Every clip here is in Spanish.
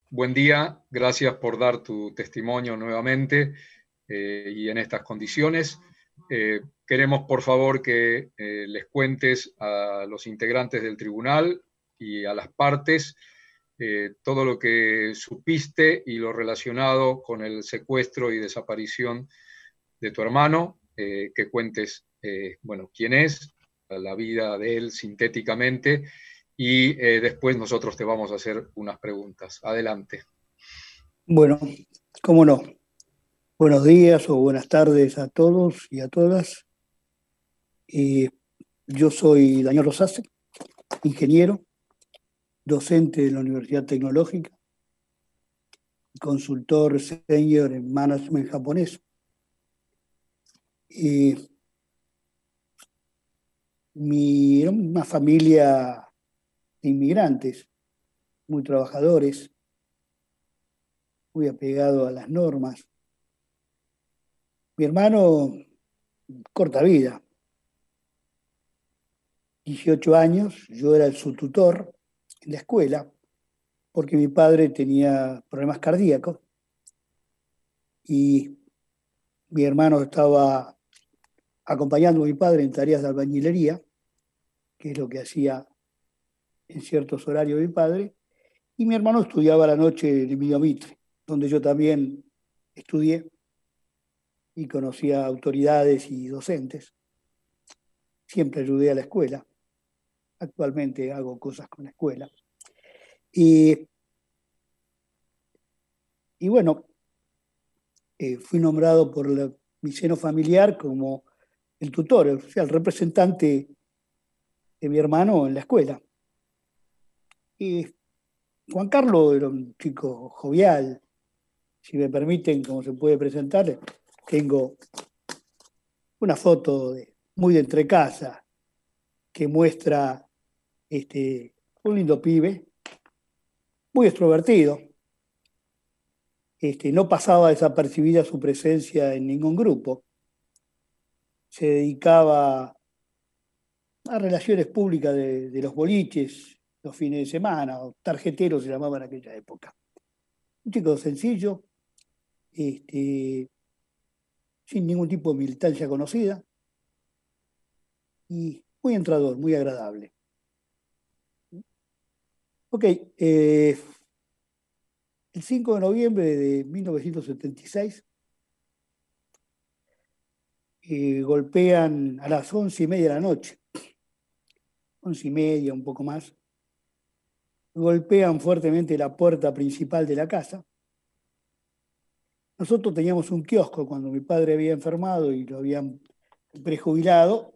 Buen día, gracias por dar tu testimonio nuevamente y en estas condiciones. Queremos, por favor, que les cuentes a los integrantes del tribunal y a las partes todo lo que supiste y lo relacionado con el secuestro y desaparición de tu hermano, que cuentes, bueno, quién es, la vida de él sintéticamente, y después nosotros te vamos a hacer unas preguntas. Adelante. Bueno, cómo no. Buenos días o buenas tardes a todos y a todas. Eh, yo soy Daniel Rosase, ingeniero, docente de la Universidad Tecnológica, consultor senior en management japonés. Era una familia de inmigrantes, muy trabajadores, muy apegado a las normas. Mi hermano, corta vida, 18 años, yo era su tutor en la escuela, porque mi padre tenía problemas cardíacos y mi hermano estaba acompañando a mi padre en tareas de albañilería, que es lo que hacía en ciertos horarios mi padre, y mi hermano estudiaba a la noche en Emilio Mitre, donde yo también estudié y conocía autoridades y docentes. Siempre ayudé a la escuela, actualmente hago cosas con la escuela. Y, y bueno, fui nombrado por mi seno familiar como el tutor, o sea, el representante de mi hermano en la escuela. Y Juan Carlos era un chico jovial, si me permiten, como se puede presentar, tengo una foto muy de entrecasa que muestra un lindo pibe, muy extrovertido. No pasaba desapercibida su presencia en ningún grupo. Se dedicaba a relaciones públicas de los boliches, los fines de semana, o tarjeteros se llamaban en aquella época. Un chico sencillo, sin ningún tipo de militancia conocida y muy entrador, muy agradable. Ok, el 5 de noviembre de 1976 golpean a las 11:30 de la noche, 11:30, un poco más, golpean fuertemente la puerta principal de la casa. Nosotros teníamos un kiosco cuando mi padre había enfermado y lo habían prejubilado.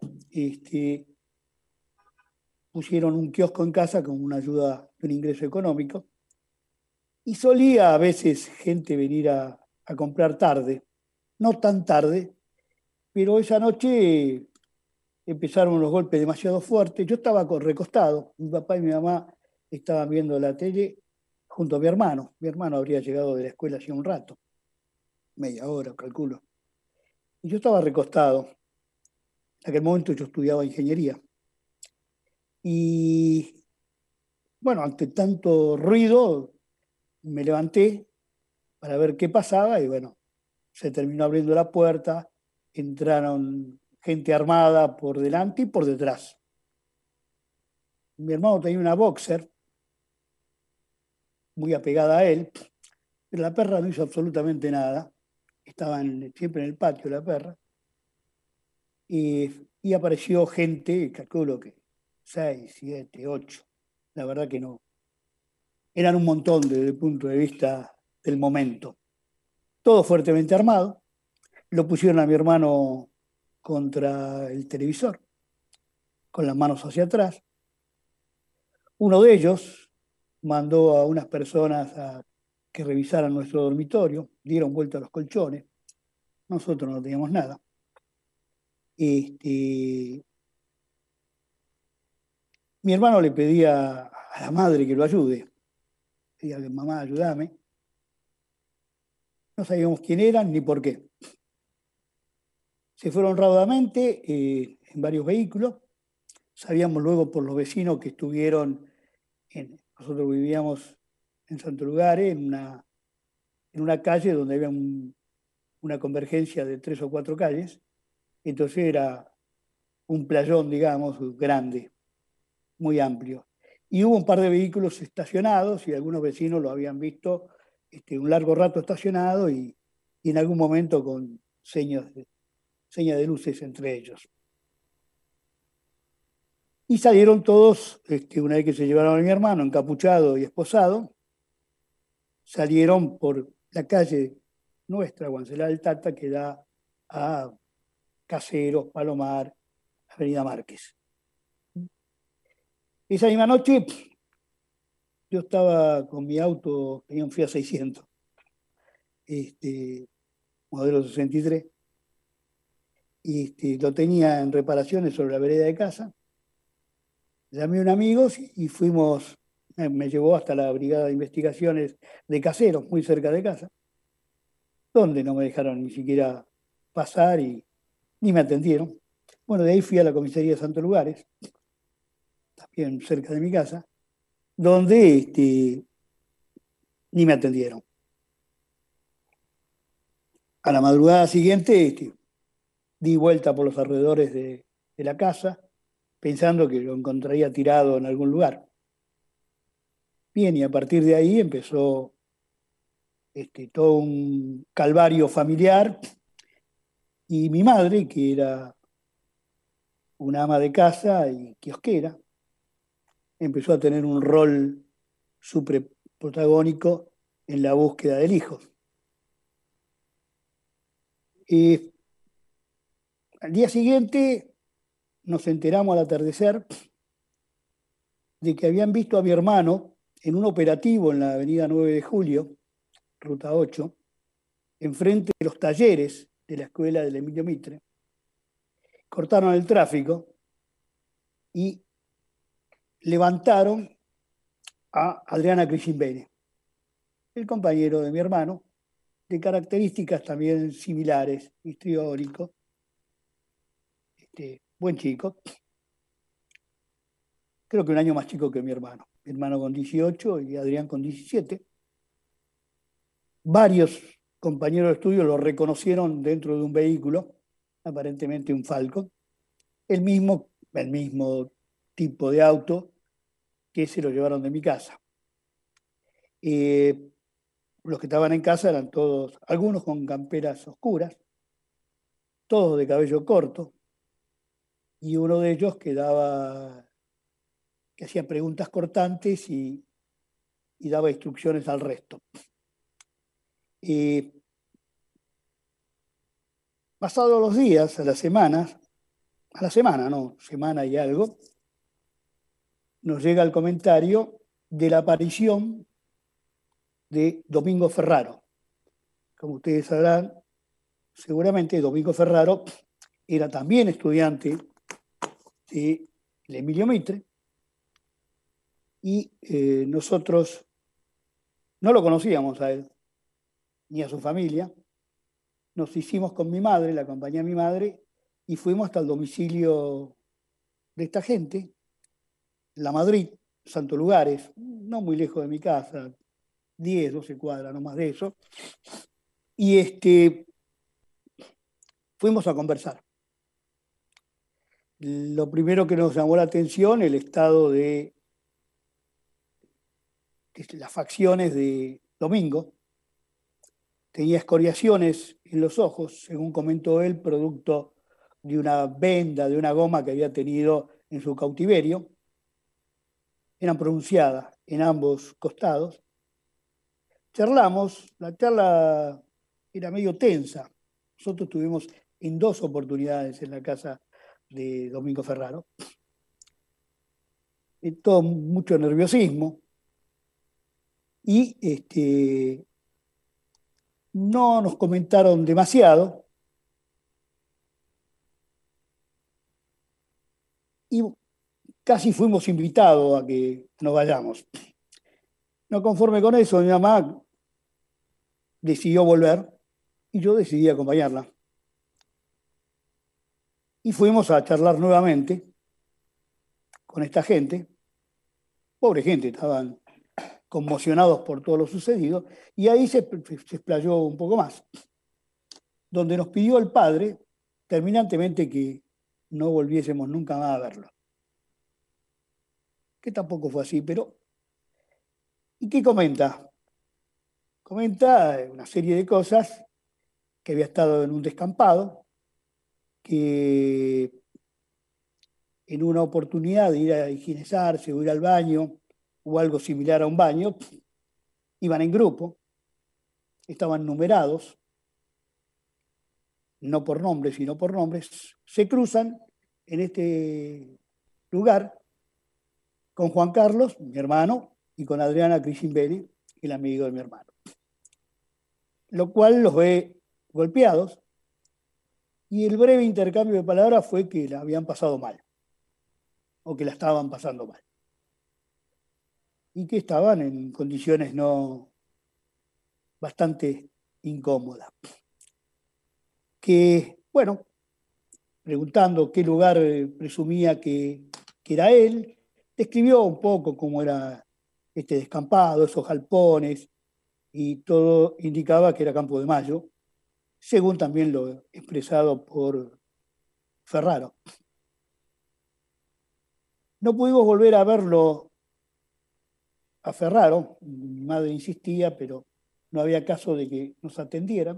Pusieron un kiosco en casa como una ayuda de un ingreso económico. Y solía a veces gente venir a comprar tarde, no tan tarde, pero esa noche empezaron los golpes demasiado fuertes. Yo estaba recostado, mi papá y mi mamá estaban viendo la tele junto a mi hermano. Mi hermano habría llegado de la escuela hacía un rato, media hora, calculo. Y yo estaba recostado. En aquel momento yo estudiaba ingeniería. Y bueno, ante tanto ruido, me levanté para ver qué pasaba y bueno, se terminó abriendo la puerta, entraron gente armada por delante y por detrás. Mi hermano tenía una boxer muy apegada a él, pero la perra no hizo absolutamente nada. Estaban siempre en el patio la perra. Y apareció gente, calculo que 6, 7, 8. La verdad que no. Eran un montón desde el punto de vista del momento. Todo fuertemente armado. Lo pusieron a mi hermano contra el televisor, con las manos hacia atrás. Uno de ellos mandó a unas personas a que revisaran nuestro dormitorio, dieron vuelta a los colchones, nosotros no teníamos nada. Este, Mi hermano le pedía a la madre que lo ayude, decía, mamá, ayúdame. No sabíamos quién eran ni por qué. Se fueron raudamente en varios vehículos. Sabíamos luego por los vecinos que estuvieron, nosotros vivíamos en Santo Lugares, en una calle donde había una convergencia de 3 o 4 calles. Entonces era un playón, digamos, grande, muy amplio. Y hubo un par de vehículos estacionados y algunos vecinos lo habían visto un largo rato estacionado y en algún momento con señas de luces entre ellos. Y salieron todos, una vez que se llevaron a mi hermano encapuchado y esposado, salieron por la calle nuestra, Guancelá del Tata, que da a Caseros, Palomar, Avenida Márquez. Esa misma noche yo estaba con mi auto, tenía un Fiat 600, modelo 63, y lo tenía en reparaciones sobre la vereda de casa. Llamé a un amigo y fuimos, me llevó hasta la Brigada de Investigaciones de Caseros, muy cerca de casa, donde no me dejaron ni siquiera pasar y ni me atendieron. Bueno, de ahí fui a la comisaría de Santos Lugares, también cerca de mi casa, donde ni me atendieron. A la madrugada siguiente di vuelta por los alrededores de la casa, pensando que lo encontraría tirado en algún lugar. Bien, y a partir de ahí empezó todo un calvario familiar, y mi madre, que era una ama de casa y kiosquera, empezó a tener un rol súper protagónico en la búsqueda del hijo. Al día siguiente nos enteramos al atardecer de que habían visto a mi hermano en un operativo en la avenida 9 de Julio, ruta 8, enfrente de los talleres de la escuela del Emilio Mitre. Cortaron el tráfico y levantaron a Adriana Crisimbene, el compañero de mi hermano, de características también similares, histriónico, buen chico, creo que un año más chico que mi hermano con 18 y Adrián con 17. Varios compañeros de estudio lo reconocieron dentro de un vehículo, aparentemente un Falcon, el mismo tipo de auto que se lo llevaron de mi casa. Los que estaban en casa eran todos, algunos con camperas oscuras, todos de cabello corto, y uno de ellos que hacía preguntas cortantes y daba instrucciones al resto. Pasados los días, semana y algo, nos llega el comentario de la aparición de Domingo Ferraro. Como ustedes sabrán, seguramente Domingo Ferraro era también estudiante de Emilio Mitre, y nosotros no lo conocíamos a él ni a su familia. Nos hicimos con mi madre, la acompañé a mi madre, y fuimos hasta el domicilio de esta gente, La Madrid, Santo Lugares, no muy lejos de mi casa, 10, 12 cuadras, no más de eso. Y fuimos a conversar. Lo primero que nos llamó la atención, el estado de las facciones de Domingo. Tenía escoriaciones en los ojos, según comentó él, producto de una venda, de una goma que había tenido en su cautiverio. Eran pronunciadas en ambos costados. Charlamos, la charla era medio tensa. Nosotros estuvimos en 2 oportunidades en la casa de Domingo Ferraro. Todo mucho nerviosismo. Y no nos comentaron demasiado. Y casi fuimos invitados a que nos vayamos. No conforme con eso, mi mamá decidió volver y yo decidí acompañarla. Y fuimos a charlar nuevamente con esta gente. Pobre gente, estaban conmocionados por todo lo sucedido, y ahí se explayó un poco más, donde nos pidió el padre terminantemente que no volviésemos nunca más a verlo. Que tampoco fue así, pero... ¿Y qué comenta? Comenta una serie de cosas, que había estado en un descampado, que en una oportunidad de ir a higienizarse o ir al baño o algo similar a un baño, iban en grupo, estaban numerados, no por nombres, sino por nombres, se cruzan en este lugar con Juan Carlos, mi hermano, y con Adriana Crisimbelli, el amigo de mi hermano. Lo cual los ve golpeados, y el breve intercambio de palabras fue que la habían pasado mal, o que la estaban pasando mal, y que estaban en condiciones no bastante incómodas. Que, bueno, preguntando qué lugar presumía que era él, describió un poco cómo era este descampado, esos galpones, y todo indicaba que era Campo de Mayo, según también lo expresado por Ferraro. No pudimos volver a verlo a Ferraro, mi madre insistía, pero no había caso de que nos atendieran.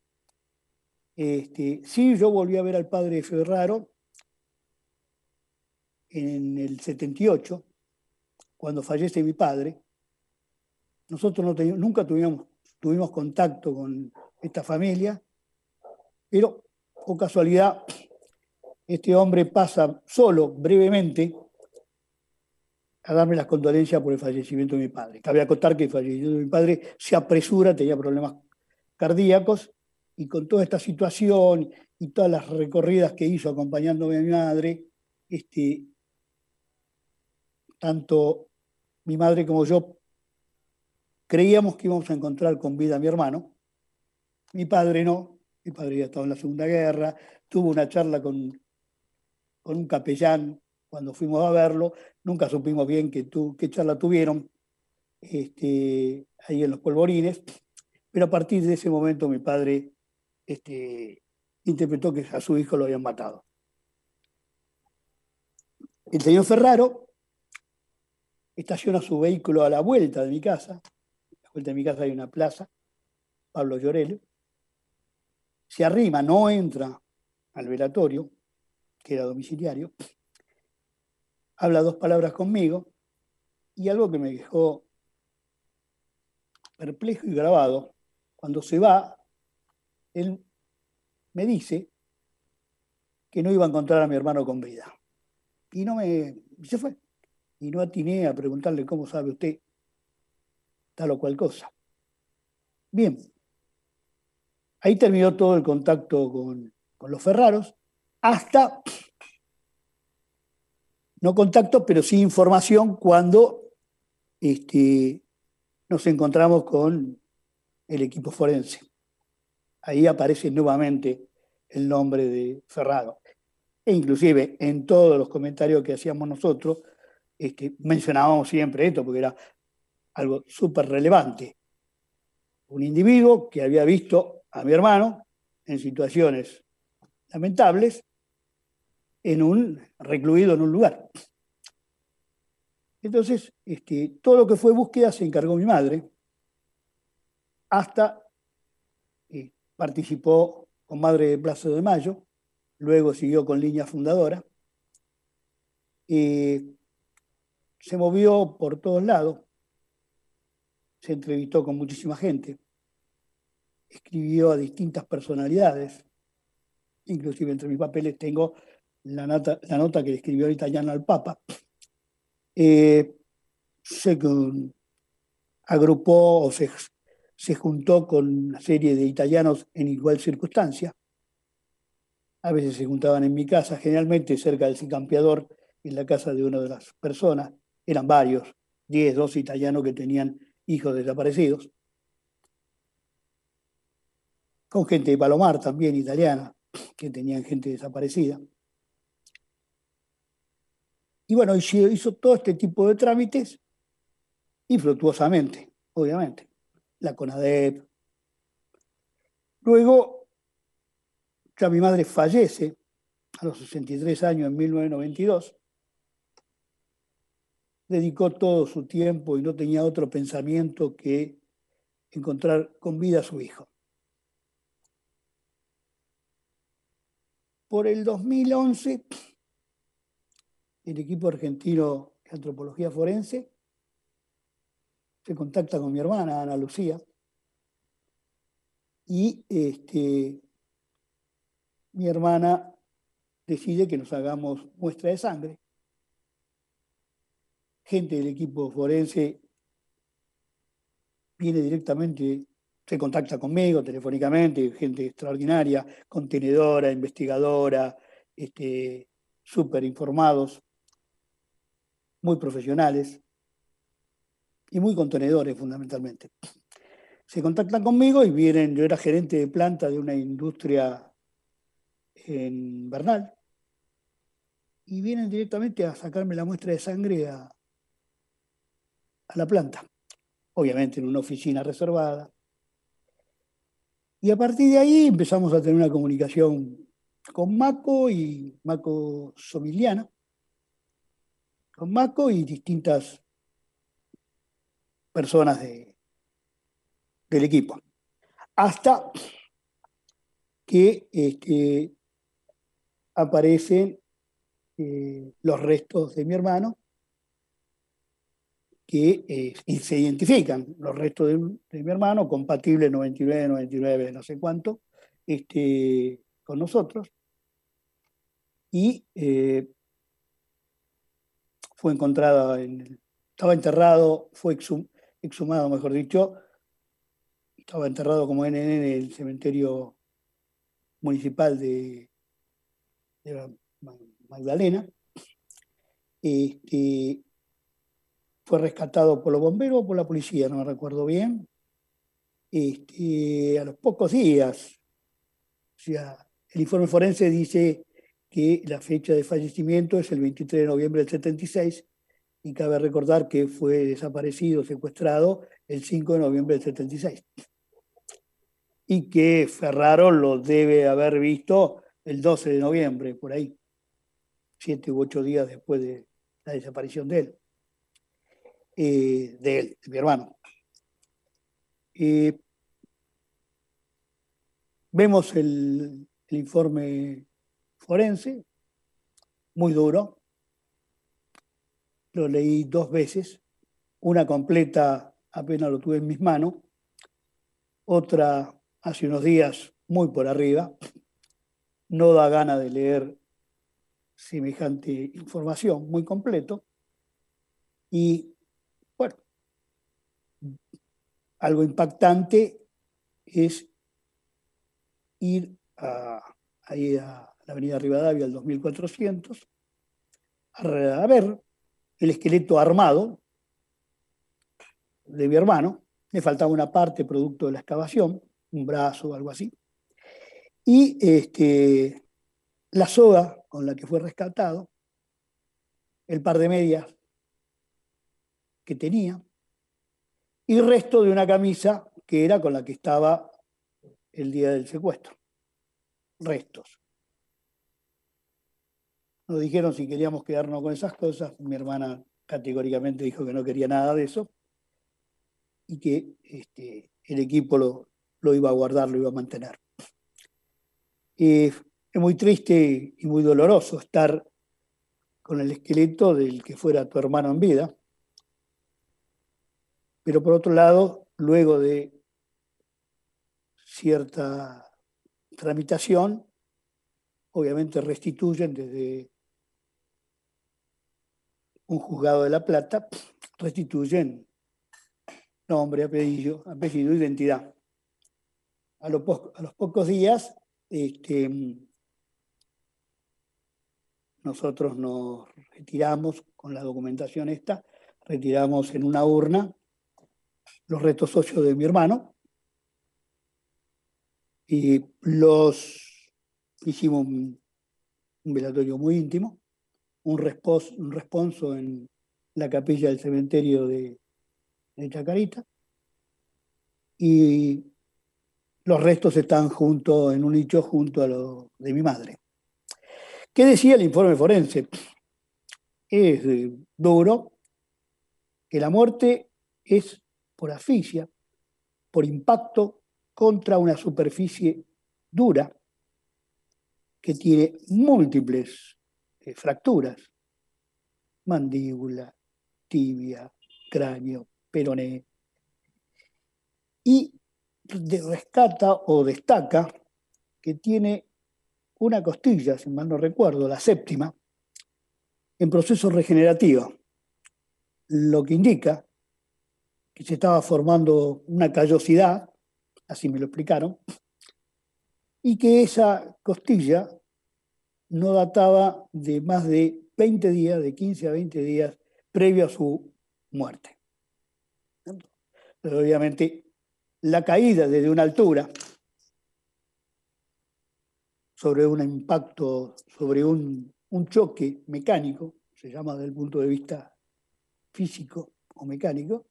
Sí, yo volví a ver al padre Ferraro en el 78, cuando fallece mi padre. Nosotros nunca tuvimos contacto con esta familia, pero por casualidad este hombre pasa solo, brevemente, a darme las condolencias por el fallecimiento de mi padre. Cabe acotar que el fallecimiento de mi padre se apresura, tenía problemas cardíacos, y con toda esta situación y todas las recorridas que hizo acompañándome a mi madre, tanto mi madre como yo creíamos que íbamos a encontrar con vida a mi hermano. Mi padre no, mi padre ya estaba en la Segunda Guerra, tuvo una charla con un capellán cuando fuimos a verlo, nunca supimos bien qué charla tuvieron ahí en los Polvorines, pero a partir de ese momento mi padre interpretó que a su hijo lo habían matado. El señor Ferraro estaciona su vehículo a la vuelta de mi casa. A la vuelta de mi casa hay una plaza, Pablo Llorello. Se arrima, no entra al velatorio, que era domiciliario. Habla 2 palabras conmigo, y algo que me dejó perplejo y grabado, cuando se va, él me dice que no iba a encontrar a mi hermano con vida. Y se fue. Y no atiné a preguntarle cómo sabe usted tal o cual cosa. Bien, ahí terminó todo el contacto con los Ferraros, hasta, no contacto, pero sí información cuando nos encontramos con el equipo forense. Ahí aparece nuevamente el nombre de Ferraro. E inclusive en todos los comentarios que hacíamos nosotros, mencionábamos siempre esto, porque era algo súper relevante. Un individuo que había visto a mi hermano en situaciones lamentables, recluido en un lugar. Entonces, todo lo que fue búsqueda se encargó mi madre, hasta participó con Madre de Plaza de Mayo, luego siguió con Línea Fundadora, se movió por todos lados, se entrevistó con muchísima gente, escribió a distintas personalidades, inclusive entre mis papeles tengo la nota que le escribió el italiano al Papa. Se agrupó o se juntó con una serie de italianos en igual circunstancia. A veces se juntaban en mi casa, generalmente cerca del Cicampeador, en la casa de una de las personas. Eran varios, 10, 12 italianos que tenían hijos desaparecidos. Con gente de Palomar también, italiana, que tenían gente desaparecida. Y bueno, hizo todo este tipo de trámites, infructuosamente, obviamente, la CONADEP. Luego, ya mi madre fallece a los 63 años en 1992, dedicó todo su tiempo y no tenía otro pensamiento que encontrar con vida a su hijo. Por el 2011, el equipo argentino de antropología forense se contacta con mi hermana, Ana Lucía, y mi hermana decide que nos hagamos muestra de sangre. Gente del equipo forense viene directamente, se contacta conmigo telefónicamente, gente extraordinaria, contenedora, investigadora, súper informados, muy profesionales y muy contenedores fundamentalmente. Se contactan conmigo y vienen, yo era gerente de planta de una industria en Bernal, y vienen directamente a sacarme la muestra de sangre a la planta, obviamente en una oficina reservada. Y a partir de ahí empezamos a tener una comunicación con Maco y Maco Somiliana, con Maco y distintas personas del equipo. Hasta que aparecen los restos de mi hermano, que y se identifican los restos de mi hermano, compatibles 99, 99, no sé cuánto, con nosotros. Y fue encontrada, estaba enterrado, fue exhumado, mejor dicho, estaba enterrado como NN en el cementerio municipal de Magdalena. Fue rescatado por los bomberos o por la policía, no me recuerdo bien. A los pocos días, o sea, el informe forense dice que la fecha de fallecimiento es el 23 de noviembre del 76, y cabe recordar que fue desaparecido, secuestrado, el 5 de noviembre del 76. Y que Ferraro lo debe haber visto el 12 de noviembre, por ahí, 7 u 8 días después de la desaparición de él, de mi hermano. Vemos el informe forense, muy duro, lo leí 2 veces, una completa apenas lo tuve en mis manos, otra hace unos días muy por arriba. No da gana de leer semejante información, muy completo. Y bueno, algo impactante es ir ahí a la avenida Rivadavia, al 2400, a ver el esqueleto armado de mi hermano. Le faltaba una parte producto de la excavación, un brazo o algo así. Y la soga con la que fue rescatado, el par de medias que tenía, y resto de una camisa que era con la que estaba el día del secuestro. Restos. Nos dijeron si queríamos quedarnos con esas cosas. Mi hermana categóricamente dijo que no quería nada de eso y que el equipo lo iba a guardar, lo iba a mantener. Es muy triste y muy doloroso estar con el esqueleto del que fuera tu hermano en vida, pero por otro lado, luego de cierta tramitación, obviamente restituyen desde un juzgado de La Plata, restituyen nombre, apellido, identidad. A los pocos días, nosotros nos retiramos con la documentación esta, retiramos en una urna los restos óseos de mi hermano y hicimos un velatorio muy íntimo, un responso en la capilla del cementerio de de Chacarita, y los restos están en un nicho junto a los de mi madre. ¿Qué decía el informe forense? Es duro, que la muerte es por asfixia, por impacto contra una superficie dura que tiene múltiples fracturas, mandíbula, tibia, cráneo, peroné, y rescata o destaca que tiene una costilla, si mal no recuerdo, la séptima, en proceso regenerativo, lo que indica que se estaba formando una callosidad, así me lo explicaron, y que esa costilla no databa de más de 20 días, de 15 a 20 días previo a su muerte. Pero obviamente la caída desde una altura sobre un impacto, sobre un choque mecánico, se llama desde el punto de vista físico o mecánico,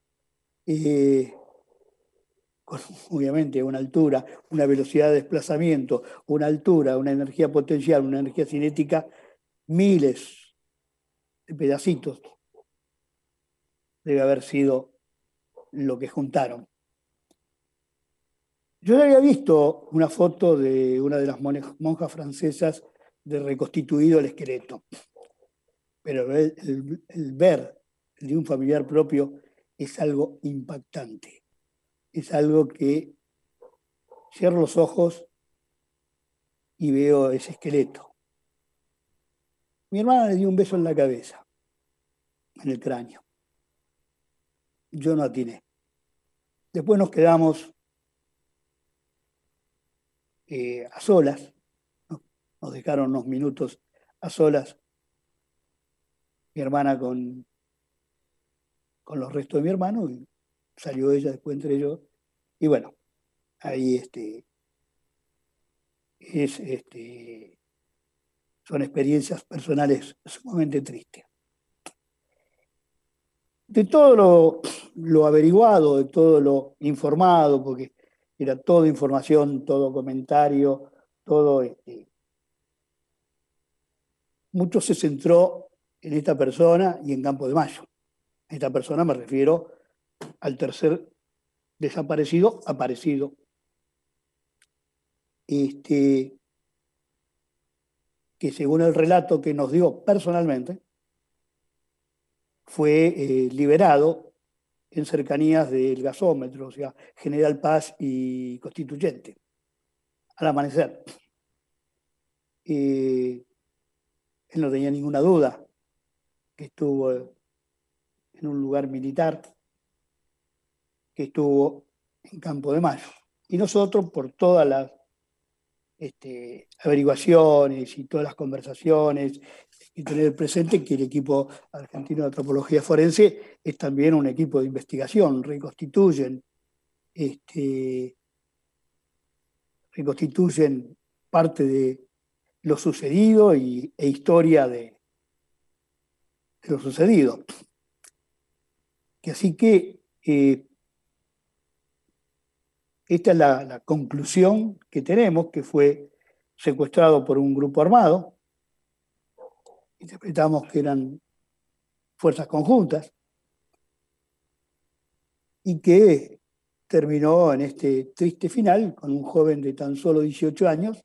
con obviamente una altura, una velocidad de desplazamiento, una altura, una energía potencial, una energía cinética, miles de pedacitos, debe haber sido lo que juntaron. Yo había visto una foto de una de las monjas francesas de reconstituido el esqueleto, pero el ver de un familiar propio es algo impactante, es algo que cierro los ojos y veo ese esqueleto. Mi hermana le dio un beso en la cabeza, en el cráneo. Yo no atiné. Después nos quedamos a solas, ¿no? Nos dejaron unos minutos a solas, mi hermana con los restos de mi hermano, y salió ella, después entré yo, y bueno, ahí son experiencias personales sumamente tristes. De todo lo averiguado, de todo lo informado, porque era toda información, todo comentario, todo, mucho se centró en esta persona y en Campo de Mayo. Esta persona me refiero al tercer desaparecido, aparecido. Que según el relato que nos dio personalmente, fue liberado en cercanías del gasómetro, o sea, General Paz y Constituyente, al amanecer. Él no tenía ninguna duda que estuvo en un lugar militar, que estuvo en Campo de Mayo. Y nosotros, por todas las averiguaciones y todas las conversaciones, y tener presente que el equipo argentino de antropología forense es también un equipo de investigación, reconstituyen parte de lo sucedido e historia de lo sucedido. Así que esta es la conclusión que tenemos, que fue secuestrado por un grupo armado. Interpretamos que eran fuerzas conjuntas y que terminó en este triste final con un joven de tan solo 18 años.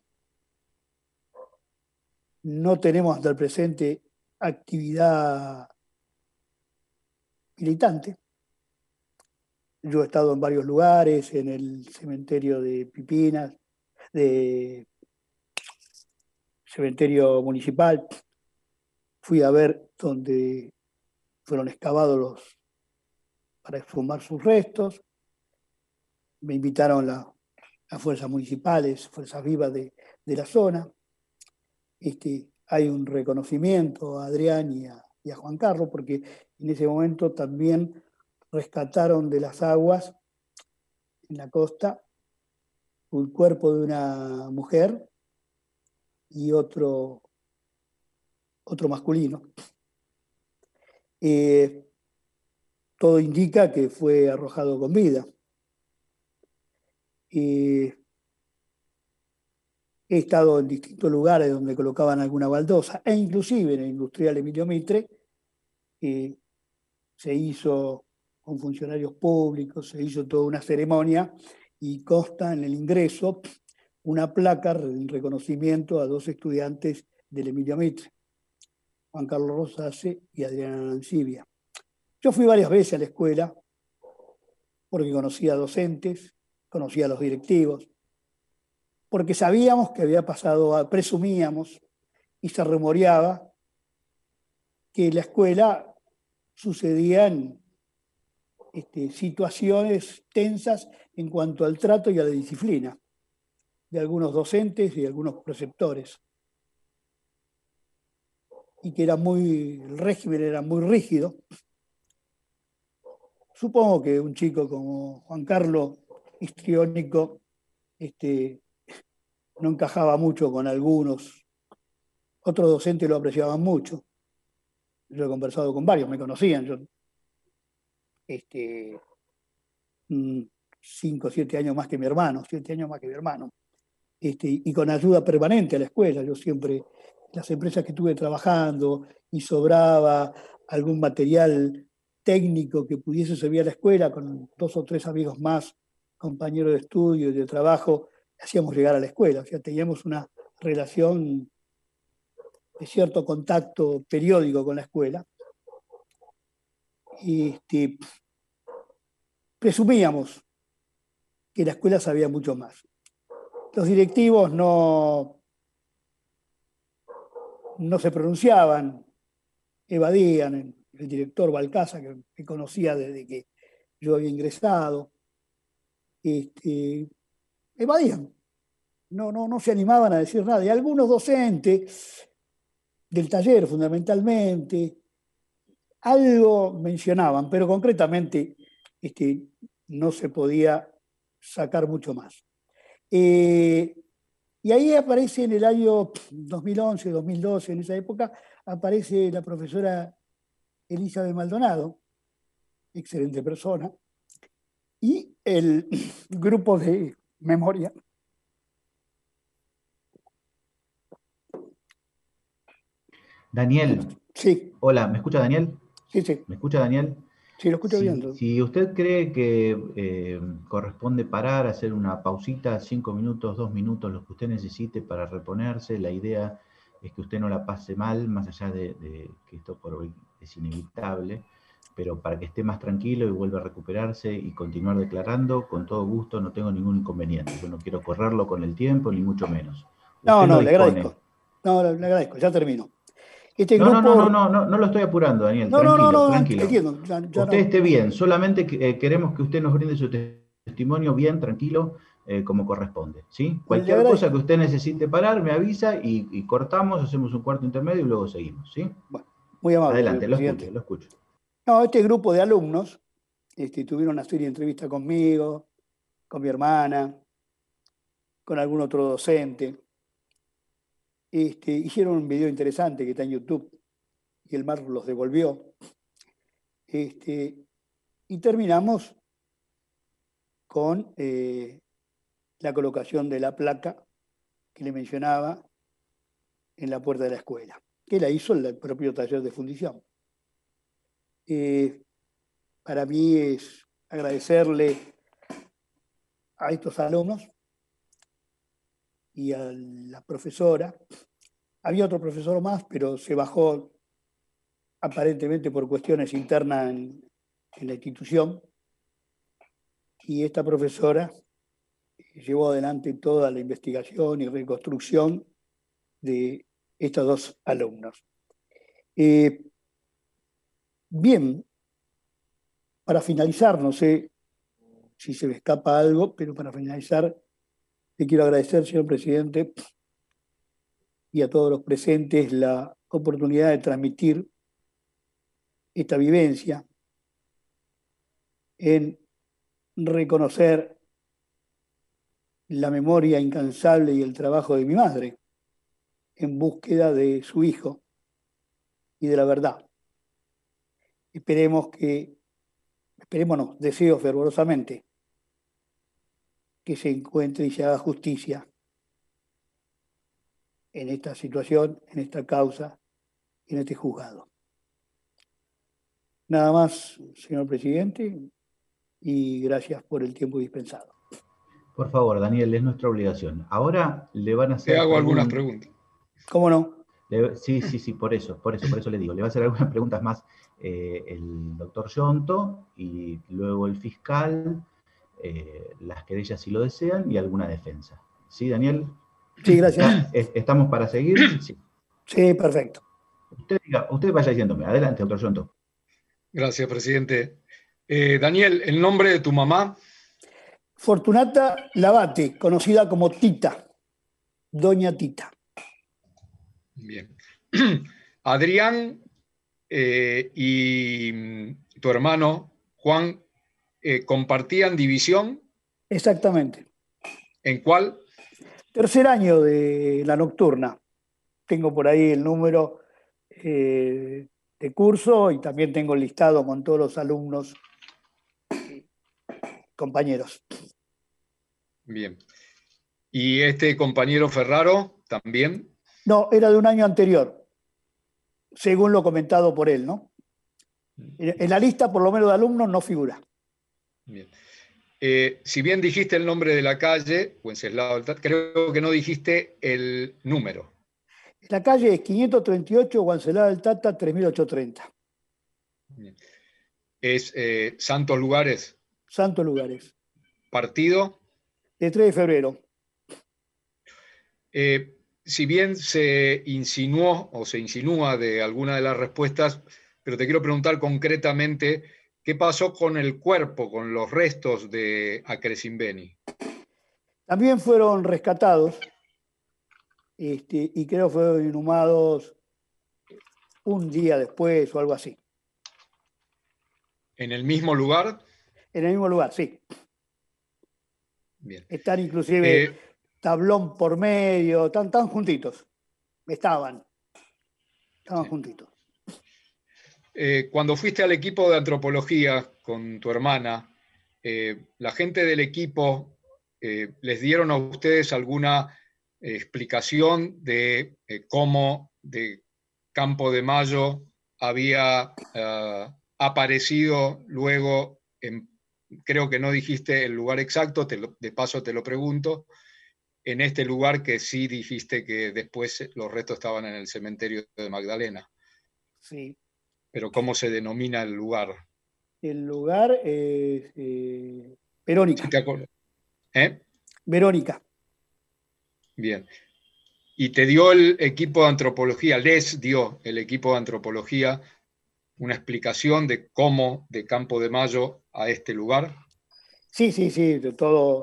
No tenemos hasta el presente actividad militante. Yo he estado en varios lugares, en el cementerio de Pipinas, de cementerio municipal. Fui a ver donde fueron excavados para exhumar sus restos. Me invitaron las fuerzas municipales, fuerzas vivas de la zona. Hay un reconocimiento a Adrián y a Juan Carlos, porque en ese momento también rescataron de las aguas en la costa un cuerpo de una mujer y otro masculino. todo indica que fue arrojado con vida. He estado en distintos lugares donde colocaban alguna baldosa, e inclusive en el industrial Emilio Mitre, se hizo con funcionarios públicos, se hizo toda una ceremonia y consta en el ingreso una placa en reconocimiento a 2 estudiantes del Emilio Mitre, Juan Carlos Rosase y Adriana Nancibia. Yo fui varias veces a la escuela porque conocía a docentes, conocía a los directivos, porque sabíamos que había pasado, presumíamos y se rumoreaba que en la escuela sucedían situaciones tensas en cuanto al trato y a la disciplina de algunos docentes y de algunos preceptores, y que el régimen era muy rígido. Supongo que un chico como Juan Carlos, histriónico, no encajaba mucho con algunos. Otros docentes lo apreciaban mucho. Yo he conversado con varios, me conocían. Yo, 5 o 7 años más que mi hermano, 7 años más que mi hermano. Y con ayuda permanente a la escuela. Yo siempre, las empresas que estuve trabajando y sobraba algún material técnico que pudiese servir a la escuela, con 2 o 3 amigos más, compañeros de estudio y de trabajo, hacíamos llegar a la escuela. O sea, teníamos una relación de cierto contacto periódico con la escuela. Y presumíamos que la escuela sabía mucho más. Los directivos no se pronunciaban, evadían. El director Balcaza, que me conocía desde que yo había ingresado, evadían. No se animaban a decir nada. Y algunos docentes del taller, fundamentalmente, algo mencionaban, pero concretamente no se podía sacar mucho más. Y ahí aparece en el año 2011, 2012, en esa época, aparece la profesora Elizabeth Maldonado, excelente persona, y el grupo de memoria. Daniel, Sí. Hola, ¿me escucha Daniel? Sí. ¿Me escucha Daniel? Sí, lo escucho bien. Si usted cree que corresponde parar, hacer una pausita, 5 minutos, 2 minutos, lo que usted necesite para reponerse, la idea es que usted no la pase mal, más allá de que esto por hoy es inevitable, pero para que esté más tranquilo y vuelva a recuperarse y continuar declarando, con todo gusto, no tengo ningún inconveniente. Yo no quiero correrlo con el tiempo, ni mucho menos. Usted No, lo le dispone. agradezco. No, le agradezco, ya termino. No lo estoy apurando, Daniel, tranquilo. Entiendo. Ya Usted no. esté bien, solamente queremos que usted nos brinde su testimonio bien, tranquilo, como corresponde, ¿sí? Le Cualquier cosa que agradezco. usted necesite parar, me avisa y cortamos, hacemos un cuarto intermedio y luego seguimos, ¿sí? Bueno, muy amable, señor Adelante, presidente. lo escucho. No, este grupo de alumnos tuvieron una serie de entrevistas conmigo, con mi hermana, con algún otro docente. Hicieron un video interesante que está en YouTube y el MAR los devolvió. Y terminamos con la colocación de la placa que le mencionaba en la puerta de la escuela, que la hizo el propio taller de fundición. Para mí es agradecerle a estos alumnos y a la profesora. Había otro profesor más, pero se bajó aparentemente por cuestiones internas en la institución. Y esta profesora llevó adelante toda la investigación y reconstrucción de estos 2 alumnos. Bien, para finalizar, no sé si se me escapa algo, pero para finalizar, le quiero agradecer, señor presidente, y a todos los presentes la oportunidad de transmitir esta vivencia en reconocer la memoria incansable y el trabajo de mi madre en búsqueda de su hijo y de la verdad. Esperemos que esperemos no, deseo fervorosamente que se encuentre y se haga justicia en esta situación, en esta causa, en este juzgado. Nada más, señor presidente, y gracias por el tiempo dispensado. Por favor, Daniel, es nuestra obligación. Ahora le van a hacer... Te hago algunas preguntas. ¿Cómo no? Sí, por eso le digo. Le va a hacer algunas preguntas más el doctor Yonto y luego el fiscal, las querellas si lo desean y alguna defensa. ¿Sí, Daniel? Sí, gracias. ¿Estamos para seguir? Sí. Sí, perfecto. Usted vaya diciéndome. Adelante, doctor Yonto. Gracias, presidente. Daniel, ¿el nombre de tu mamá? Fortunata Lavate, conocida como Tita, Doña Tita. Bien. Adrián y tu hermano Juan compartían división. Exactamente. ¿En cuál? Tercer año de la nocturna. Tengo por ahí el número de curso y también tengo el listado con todos los alumnos, compañeros. Bien. ¿Y este compañero Ferraro también? No, era de un año anterior, según lo comentado por él, ¿no? En la lista, por lo menos, de alumnos no figura. Bien. Si bien dijiste el nombre de la calle, Wenceslao del Tata, creo que no dijiste el número. La calle es 538, Wenceslao del Tata, 3830. Bien. ¿Es Santos Lugares? Santos Lugares. ¿Partido? De 3 de febrero. Si bien se insinuó o se insinúa de alguna de las respuestas, pero te quiero preguntar concretamente, ¿qué pasó con el cuerpo, con los restos de Acresimbeni? También fueron rescatados y creo que fueron inhumados un día después o algo así. ¿En el mismo lugar? En el mismo lugar, sí. Bien. Están inclusive tablón por medio, tan juntitos. Estaban sí. Juntitos. Cuando fuiste al equipo de antropología con tu hermana, la gente del equipo les dieron a ustedes alguna explicación de cómo de Campo de Mayo había aparecido luego, creo que no dijiste el lugar exacto, de paso te lo pregunto, en este lugar que sí dijiste que después los restos estaban en el cementerio de Magdalena. Sí. Pero ¿cómo se denomina el lugar? El lugar es Verónica. ¿Sí te acuerdas? Verónica. Bien. ¿Y te dio el equipo de antropología, les dio el equipo de antropología una explicación de cómo de Campo de Mayo a este lugar? Sí, de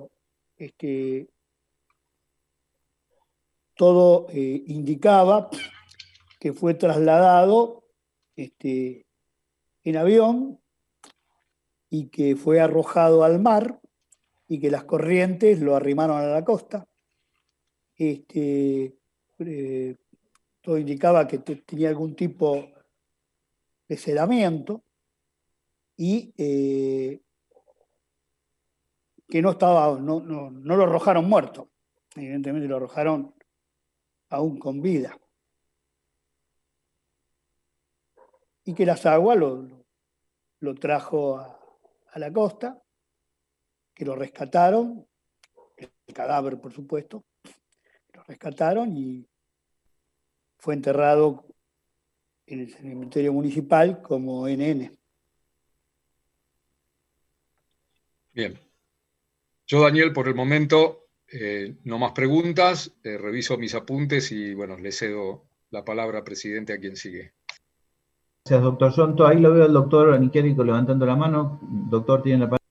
todo indicaba que fue trasladado en avión y que fue arrojado al mar y que las corrientes lo arrimaron a la costa. Todo indicaba que tenía algún tipo de sedamiento y que no lo arrojaron muerto. Evidentemente lo arrojaron aún con vida. Y que las aguas lo trajo a la costa, que lo rescataron, el cadáver por supuesto, lo rescataron y fue enterrado en el cementerio municipal como NN. Bien. Yo, Daniel, por el momento, no más preguntas, reviso mis apuntes y, bueno, le cedo la palabra, presidente, a quien sigue. Gracias, doctor Yonto. Ahí lo veo al doctor Aniquiarico levantando la mano. Doctor, tiene la palabra.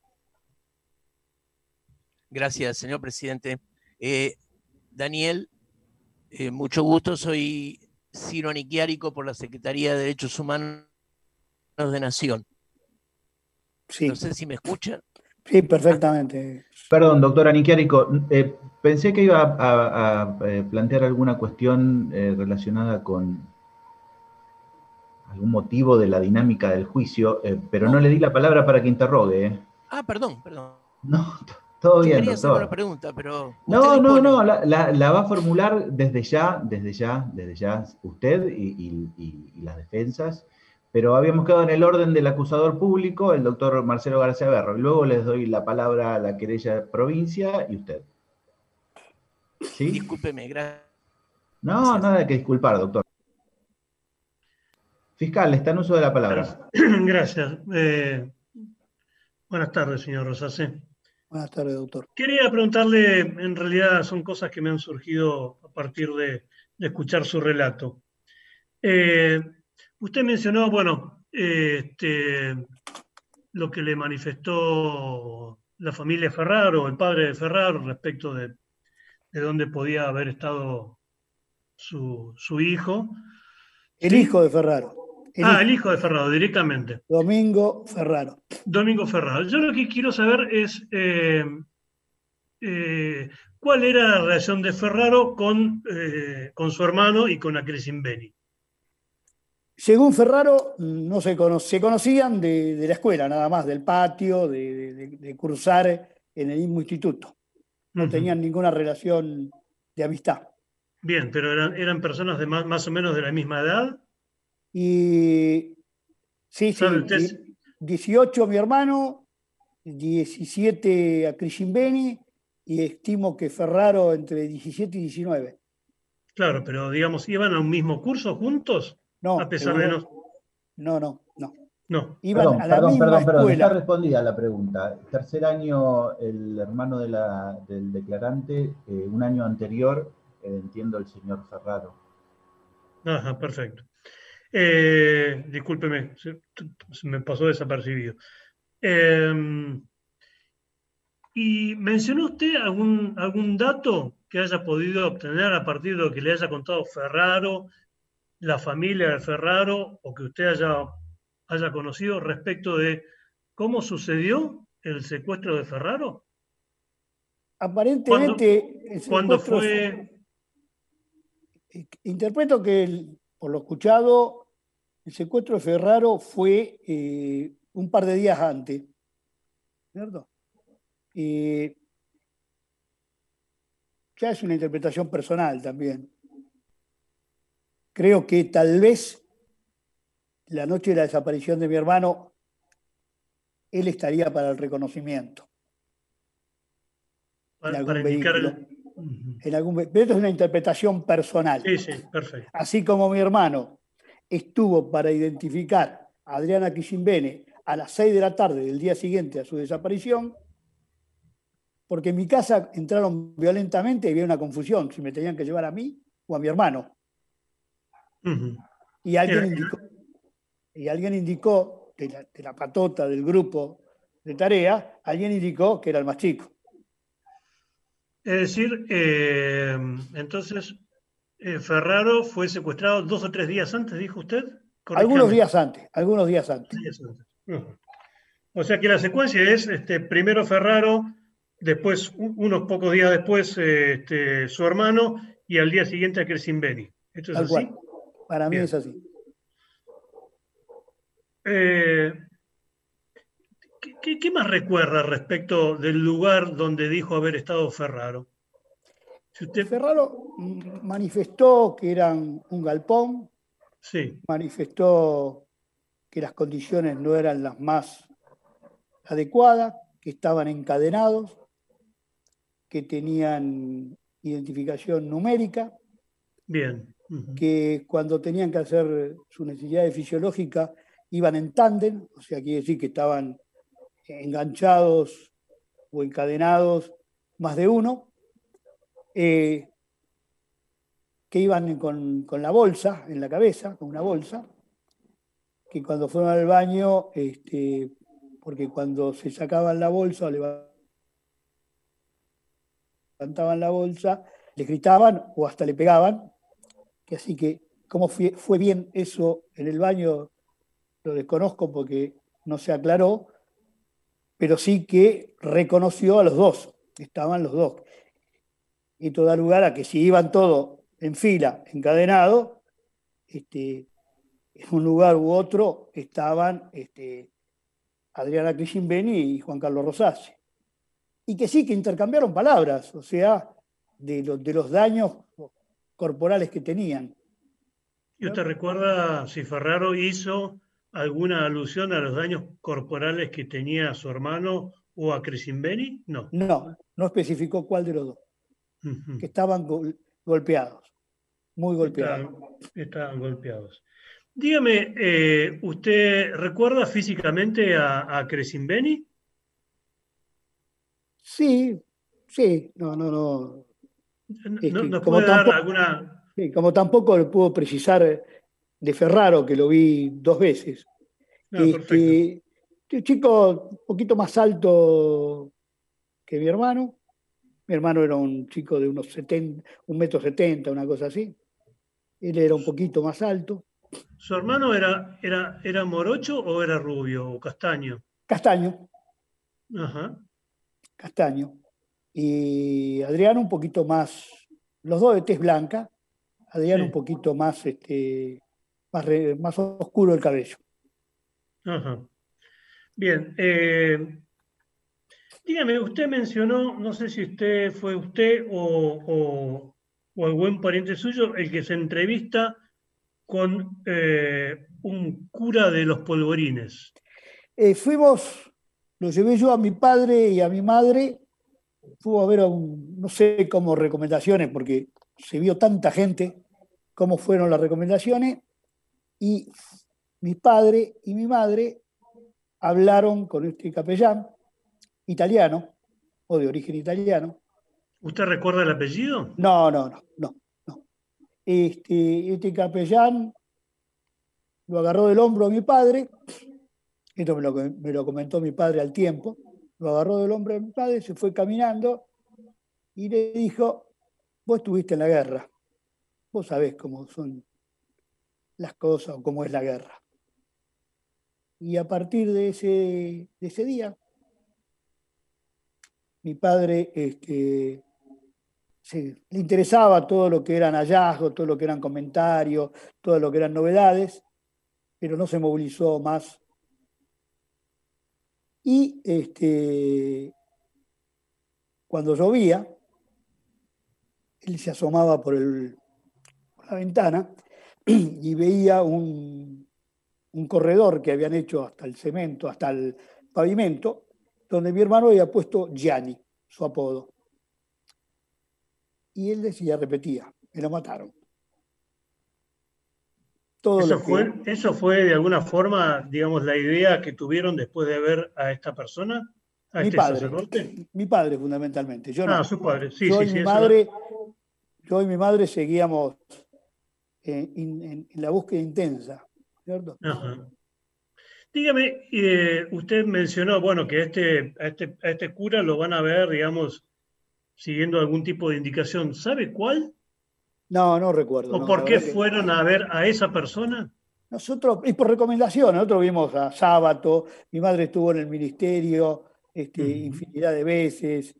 Gracias, señor presidente. Daniel, mucho gusto. Soy Ciro Aniquiarico por la Secretaría de Derechos Humanos de Nación. Sí. No sé si me escucha. Sí, perfectamente. Perdón, doctor Aniquiarico. Pensé que iba a plantear alguna cuestión relacionada con algún motivo de la dinámica del juicio, pero No. no le di la palabra para que interrogue. Ah, perdón. No, todo Yo bien, quería hacer una doctor. pregunta, pero usted No, dispone. la va a formular desde ya, usted y las defensas, pero habíamos quedado en el orden del acusador público, el doctor Marcelo García Berro, y luego les doy la palabra a la querella provincia y usted. ¿Sí? Discúlpeme, gracias. No, nada que disculpar, doctor. Fiscal, está en uso de la palabra. Gracias. Buenas tardes, señor Rosase. Buenas tardes, doctor. Quería preguntarle, en realidad son cosas que me han surgido a partir de escuchar su relato. Usted mencionó, bueno, lo que le manifestó la familia Ferraro, el padre de Ferraro, respecto de dónde podía haber estado su hijo. El ¿Sí? hijo de Ferraro. El hijo de Ferraro, directamente. Domingo Ferraro. Domingo Ferraro. Yo lo que quiero saber es cuál era la relación de Ferraro con su hermano y con Acresin Beni. Según Ferraro, no se conocían de la escuela, nada más, del patio, de cursar en el mismo instituto. No tenían ninguna relación de amistad. Bien, pero eran personas de más o menos de la misma edad. Y sí, usted? 18 mi hermano, 17 Acresin Beni, y estimo que Ferraro entre 17 y 19. Claro, pero digamos, ¿iban a un mismo curso juntos? No, a pesar de no. No. Iban a la misma escuela. Está respondida la pregunta. Tercer año, el hermano del declarante, un año anterior, entiendo, el señor Ferraro. Ajá, perfecto. Discúlpeme, se me pasó desapercibido. ¿Y mencionó usted algún dato que haya podido obtener a partir de lo que le haya contado Ferraro, la familia de Ferraro, o que usted haya conocido respecto de cómo sucedió el secuestro de Ferraro? Aparentemente, el ¿Cuándo secuestro fue? Interpreto que, por lo escuchado, el secuestro de Ferraro fue un par de días antes, ¿cierto? Ya es una interpretación personal también. Creo que tal vez la noche de la desaparición de mi hermano, él estaría para el reconocimiento. En algún vehículo. Pero esto es una interpretación personal. Sí, perfecto. Así como mi hermano estuvo para identificar a Adriana Acresin Beni a las 6 de la tarde del día siguiente a su desaparición, porque en mi casa entraron violentamente y había una confusión si me tenían que llevar a mí o a mi hermano. Y alguien indicó de la patota del grupo de tarea, alguien indicó que era el más chico. Es decir, entonces, Ferraro fue secuestrado 2 o 3 días antes, dijo usted. Algunos días antes. O sea que la secuencia es primero Ferraro, después, unos pocos días después, su hermano, y al día siguiente Acresin Beni. ¿Esto es Tal así? Cual. Para mí es así. ¿Qué más recuerda respecto del lugar donde dijo haber estado Ferraro? Ferraro manifestó que eran un galpón, sí. Manifestó que las condiciones no eran las más adecuadas, que estaban encadenados, que tenían identificación numérica. Bien. Que cuando tenían que hacer sus necesidades fisiológicas iban en tándem, o sea, quiere decir que estaban enganchados o encadenados más de uno, que iban con la bolsa en la cabeza, con una bolsa, que cuando fueron al baño, porque cuando se sacaban la bolsa o levantaban la bolsa, les gritaban o hasta le pegaban. Que así que cómo fue bien eso en el baño lo desconozco porque no se aclaró, pero sí que reconoció a los dos, estaban los dos. Esto da lugar a que si iban todos en fila, encadenados, en un lugar u otro estaban Adriana Crisimbeni y Juan Carlos Rosazzi. Y que sí, que intercambiaron palabras, o sea, de los daños corporales que tenían. ¿Y usted recuerda si Ferraro hizo alguna alusión a los daños corporales que tenía su hermano o a Crisimbeni? No. No especificó cuál de los dos. Uh-huh. Que estaban golpeados, muy golpeados. Estaban golpeados. Dígame, ¿usted recuerda físicamente a Crisimbeni? Sí, no. ¿Nos puede dar alguna...? Sí, como tampoco le puedo precisar de Ferraro, que lo vi 2 veces. Perfecto. Un chico un poquito más alto que mi hermano. Mi hermano era un chico de unos 1,70 m, una cosa así. Él era un poquito más alto. ¿Su hermano era morocho o era rubio o castaño? Castaño. Ajá. Castaño. Y Adriano un poquito más, los dos de tez blanca, Adriano un poquito más, más oscuro el cabello. Ajá. Bien. Dígame, usted mencionó, no sé si fue usted o algún pariente suyo, el que se entrevista con un cura de los Polvorines. Lo llevé yo a mi padre y a mi madre, fuimos a ver no sé cómo recomendaciones, porque se vio tanta gente, cómo fueron las recomendaciones, y mi padre y mi madre hablaron con este capellán italiano, o de origen italiano. ¿Usted recuerda el apellido? No. Este capellán lo agarró del hombro a mi padre, esto me lo comentó mi padre al tiempo, lo agarró del hombro de mi padre, se fue caminando y le dijo: vos estuviste en la guerra, vos sabés cómo son las cosas o cómo es la guerra. Y a partir de ese día, mi padre le interesaba todo lo que eran hallazgos, todo lo que eran comentarios, todo lo que eran novedades, pero no se movilizó más. Y cuando llovía, él se asomaba por la ventana y veía un corredor que habían hecho hasta el cemento, hasta el pavimento, donde mi hermano había puesto Gianni, su apodo. Y él repetía: me lo mataron. ¿Eso fue de alguna forma, digamos, la idea que tuvieron después de ver a esta persona, a este sacerdote? Mi padre, fundamentalmente. Yo no. Su padre, sí. Yo y mi madre seguíamos en la búsqueda intensa, ¿cierto? Ajá. Dígame, usted mencionó, bueno, que a este cura lo van a ver, digamos, siguiendo algún tipo de indicación. ¿Sabe cuál? No recuerdo. ¿O por qué fueron a ver a esa persona? Nosotros, y por recomendación, nosotros vimos a Sábato, mi madre estuvo en el ministerio infinidad de veces.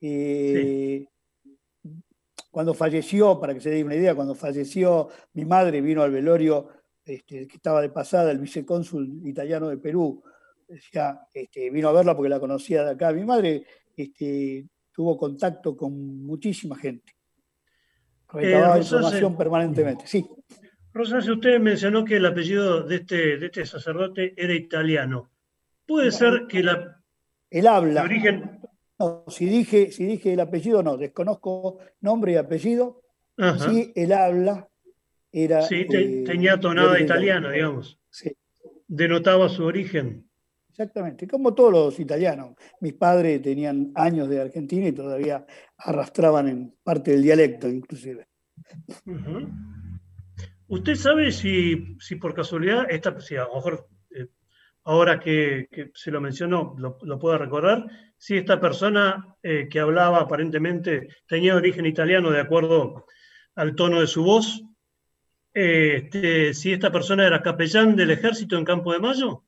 Cuando falleció, para que se dé una idea, cuando falleció mi madre, vino al velorio que estaba de pasada, el vicecónsul italiano de Perú. Vino a verla porque la conocía de acá. Mi madre tuvo contacto con muchísima gente. Recababa información permanentemente. Sí. Rosazzi, usted mencionó que el apellido de este sacerdote era italiano. ¿Puede ser que el habla? El origen... No, si dije el apellido, no, desconozco nombre y apellido. Ajá. Sí, el habla era... Sí, tenía tonada italiana, digamos. Sí. Denotaba su origen. Exactamente, como todos los italianos. Mis padres tenían años de Argentina y todavía arrastraban en parte del dialecto, inclusive. Uh-huh. ¿Usted sabe si por casualidad, si a lo mejor ahora que se lo mencionó, lo puedo recordar, si esta persona que hablaba aparentemente tenía origen italiano de acuerdo al tono de su voz, si esta persona era capellán del ejército en Campo de Mayo?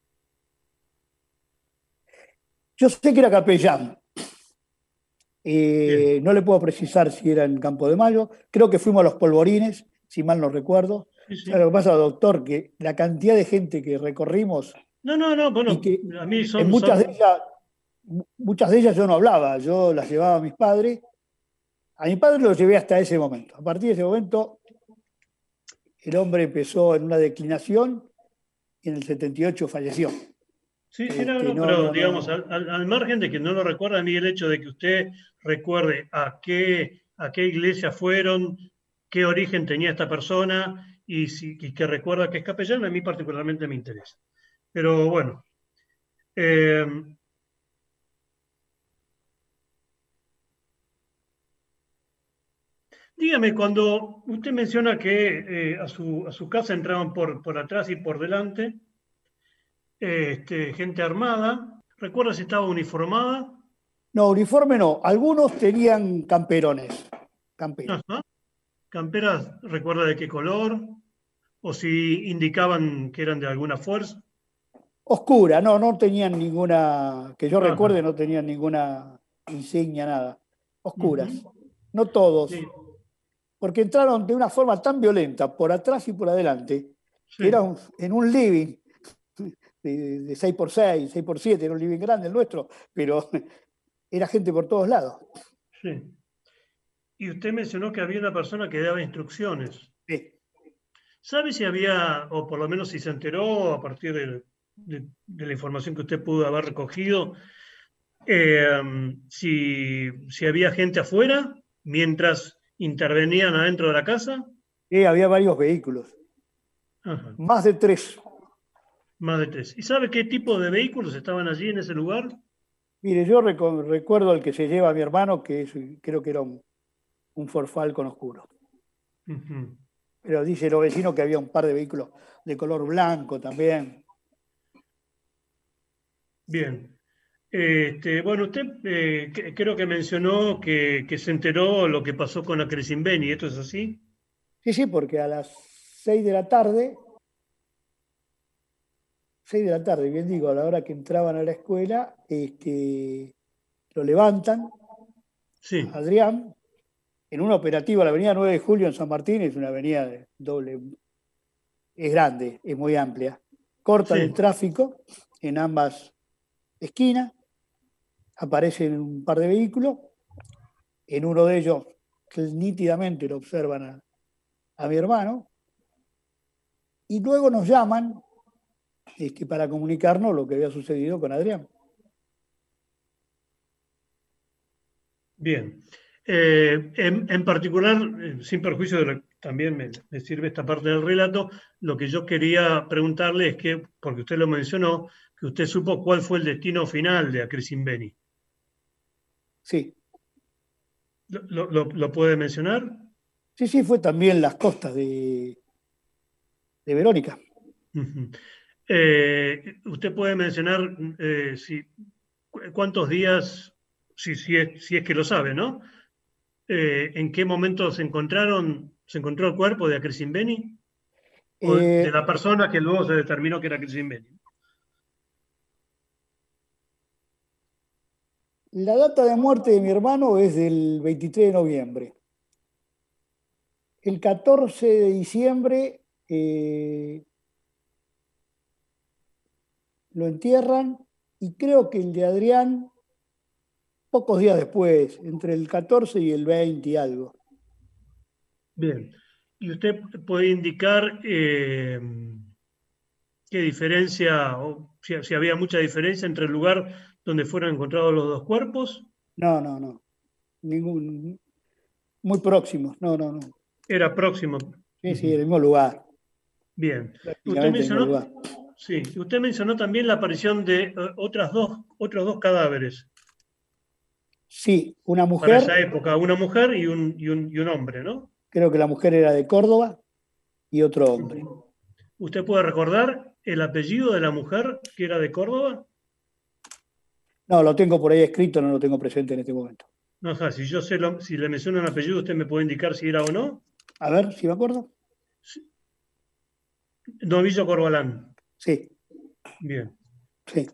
Yo sé que era capellán. No le puedo precisar si era en Campo de Mayo. Creo que fuimos a los Polvorines, si mal no recuerdo. Sí, sí. ¿Sabe lo que pasa, doctor? Que la cantidad de gente que recorrimos No, bueno, y que a mí en muchas de ellas yo no hablaba, yo las llevaba a mis padres. A mi padre lo llevé hasta ese momento. A partir de ese momento, el hombre empezó en una declinación y en el 78 falleció. Sí, no, pero digamos, al margen de que no lo recuerda, a mí el hecho de que usted recuerde a qué iglesia fueron, qué origen tenía esta persona y que recuerda que es capellán, a mí particularmente me interesa. Pero bueno, eh, dígame, cuando usted menciona que a su casa entraban por atrás y por delante, gente armada, ¿recuerda si estaba uniformada? No, uniforme no. Algunos tenían camperones. Camperas. Ajá. ¿Camperas recuerda de qué color? ¿O si indicaban que eran de alguna fuerza? Oscura, no tenían ninguna, que yo Ajá. recuerde, no tenían ninguna insignia, nada. Oscuras. Ujú. No todos. Sí, Porque entraron de una forma tan violenta, por atrás y por adelante, que era sí, en un living de 6x6, 6x7, era un living grande el nuestro, pero era gente por todos lados. sí. Y usted mencionó que había una persona que daba instrucciones. Sí. ¿Sabe si había, o por lo menos si se enteró a partir de la información que usted pudo haber recogido, si había gente afuera mientras intervenían adentro de la casa? Había varios vehículos, Ajá, más de 3. más de 3. ¿Y sabe qué tipo de vehículos estaban allí en ese lugar? Mire, yo recuerdo el que se lleva a mi hermano, creo que era un Ford Falcon oscuro. Ujú. Pero dice los vecinos que había un par de vehículos de color blanco también. Bien. Bueno, usted creo que mencionó que se enteró lo que pasó con Acrecin Beni, ¿esto es así? Sí, porque a las 6 de la tarde, 6 de la tarde, bien digo, a la hora que entraban a la escuela, lo levantan, Sí, Adrián, en una operativa, la avenida 9 de Julio en San Martín, es una avenida de doble, es grande, es muy amplia. Cortan el sí, tráfico en ambas esquinas, aparecen un par de vehículos, en uno de ellos nítidamente lo observan a mi hermano, y luego nos llaman para comunicarnos lo que había sucedido con Adrián. bien. En particular, sin perjuicio de lo que también me sirve esta parte del relato, lo que yo quería preguntarle es que, porque usted lo mencionó, que usted supo cuál fue el destino final de Acrecin Beni. Sí, ¿Lo puede mencionar? sí, fue también las costas de Verónica. Ujú. ¿Usted puede mencionar cuántos días, si es que lo sabe, ¿no? ¿En qué momento se encontró el cuerpo de Acrecin Beni? ¿O de Eh, la persona que luego se determinó que era Acrecin Beni? la data de muerte de mi hermano es del 23 de noviembre. El 14 de diciembre lo entierran y creo que el de Adrián pocos días después, entre el 14 y el 20 y algo. Bien. ¿Y usted puede indicar qué diferencia, o si había mucha diferencia entre el lugar donde fueron encontrados los dos cuerpos? No. Ningún, muy próximos. No. Era próximo. Sí, Ujú. el mismo lugar. Bien. Usted Prácticamente el mismo mencionó, lugar. sí, usted mencionó también la aparición de otros dos cadáveres Sí, una para mujer, esa época, una mujer y un hombre, ¿no? creo que la mujer era de Córdoba y otro hombre. Ujú. ¿Usted puede recordar el apellido de la mujer que era de Córdoba? No, lo tengo por ahí escrito, no lo tengo presente en este momento. Ajá, si yo sé si le menciono un apellido, ¿usted me puede indicar si era o no? A ver si me acuerdo. Novillo Corbalán. Sí, Bien. sí.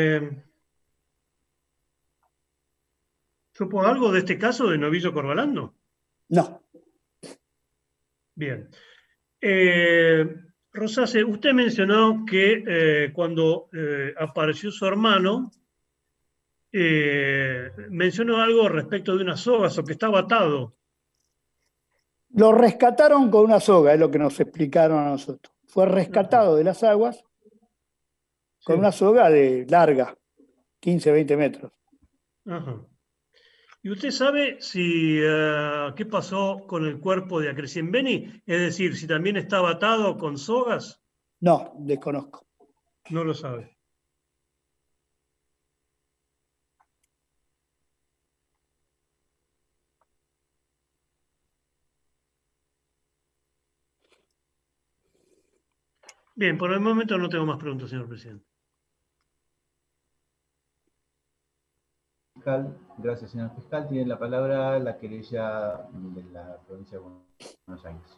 ¿Supo algo de este caso de Novillo Corbalán? No. No. Bien. Rosase, usted mencionó que cuando apareció su hermano, mencionó algo respecto de unas sogas o que estaba atado. Lo rescataron con una soga, es lo que nos explicaron a nosotros. Fue rescatado de las aguas con una soga de larga, 15, 20 metros. Ajá. ¿Y usted sabe si qué pasó con el cuerpo de Acrecienbeni? Es decir, si también estaba atado con sogas. No, desconozco. No lo sabe. Bien, por el momento no tengo más preguntas, señor presidente. Gracias, señor fiscal. Tiene la palabra la querella de la provincia de Buenos Aires.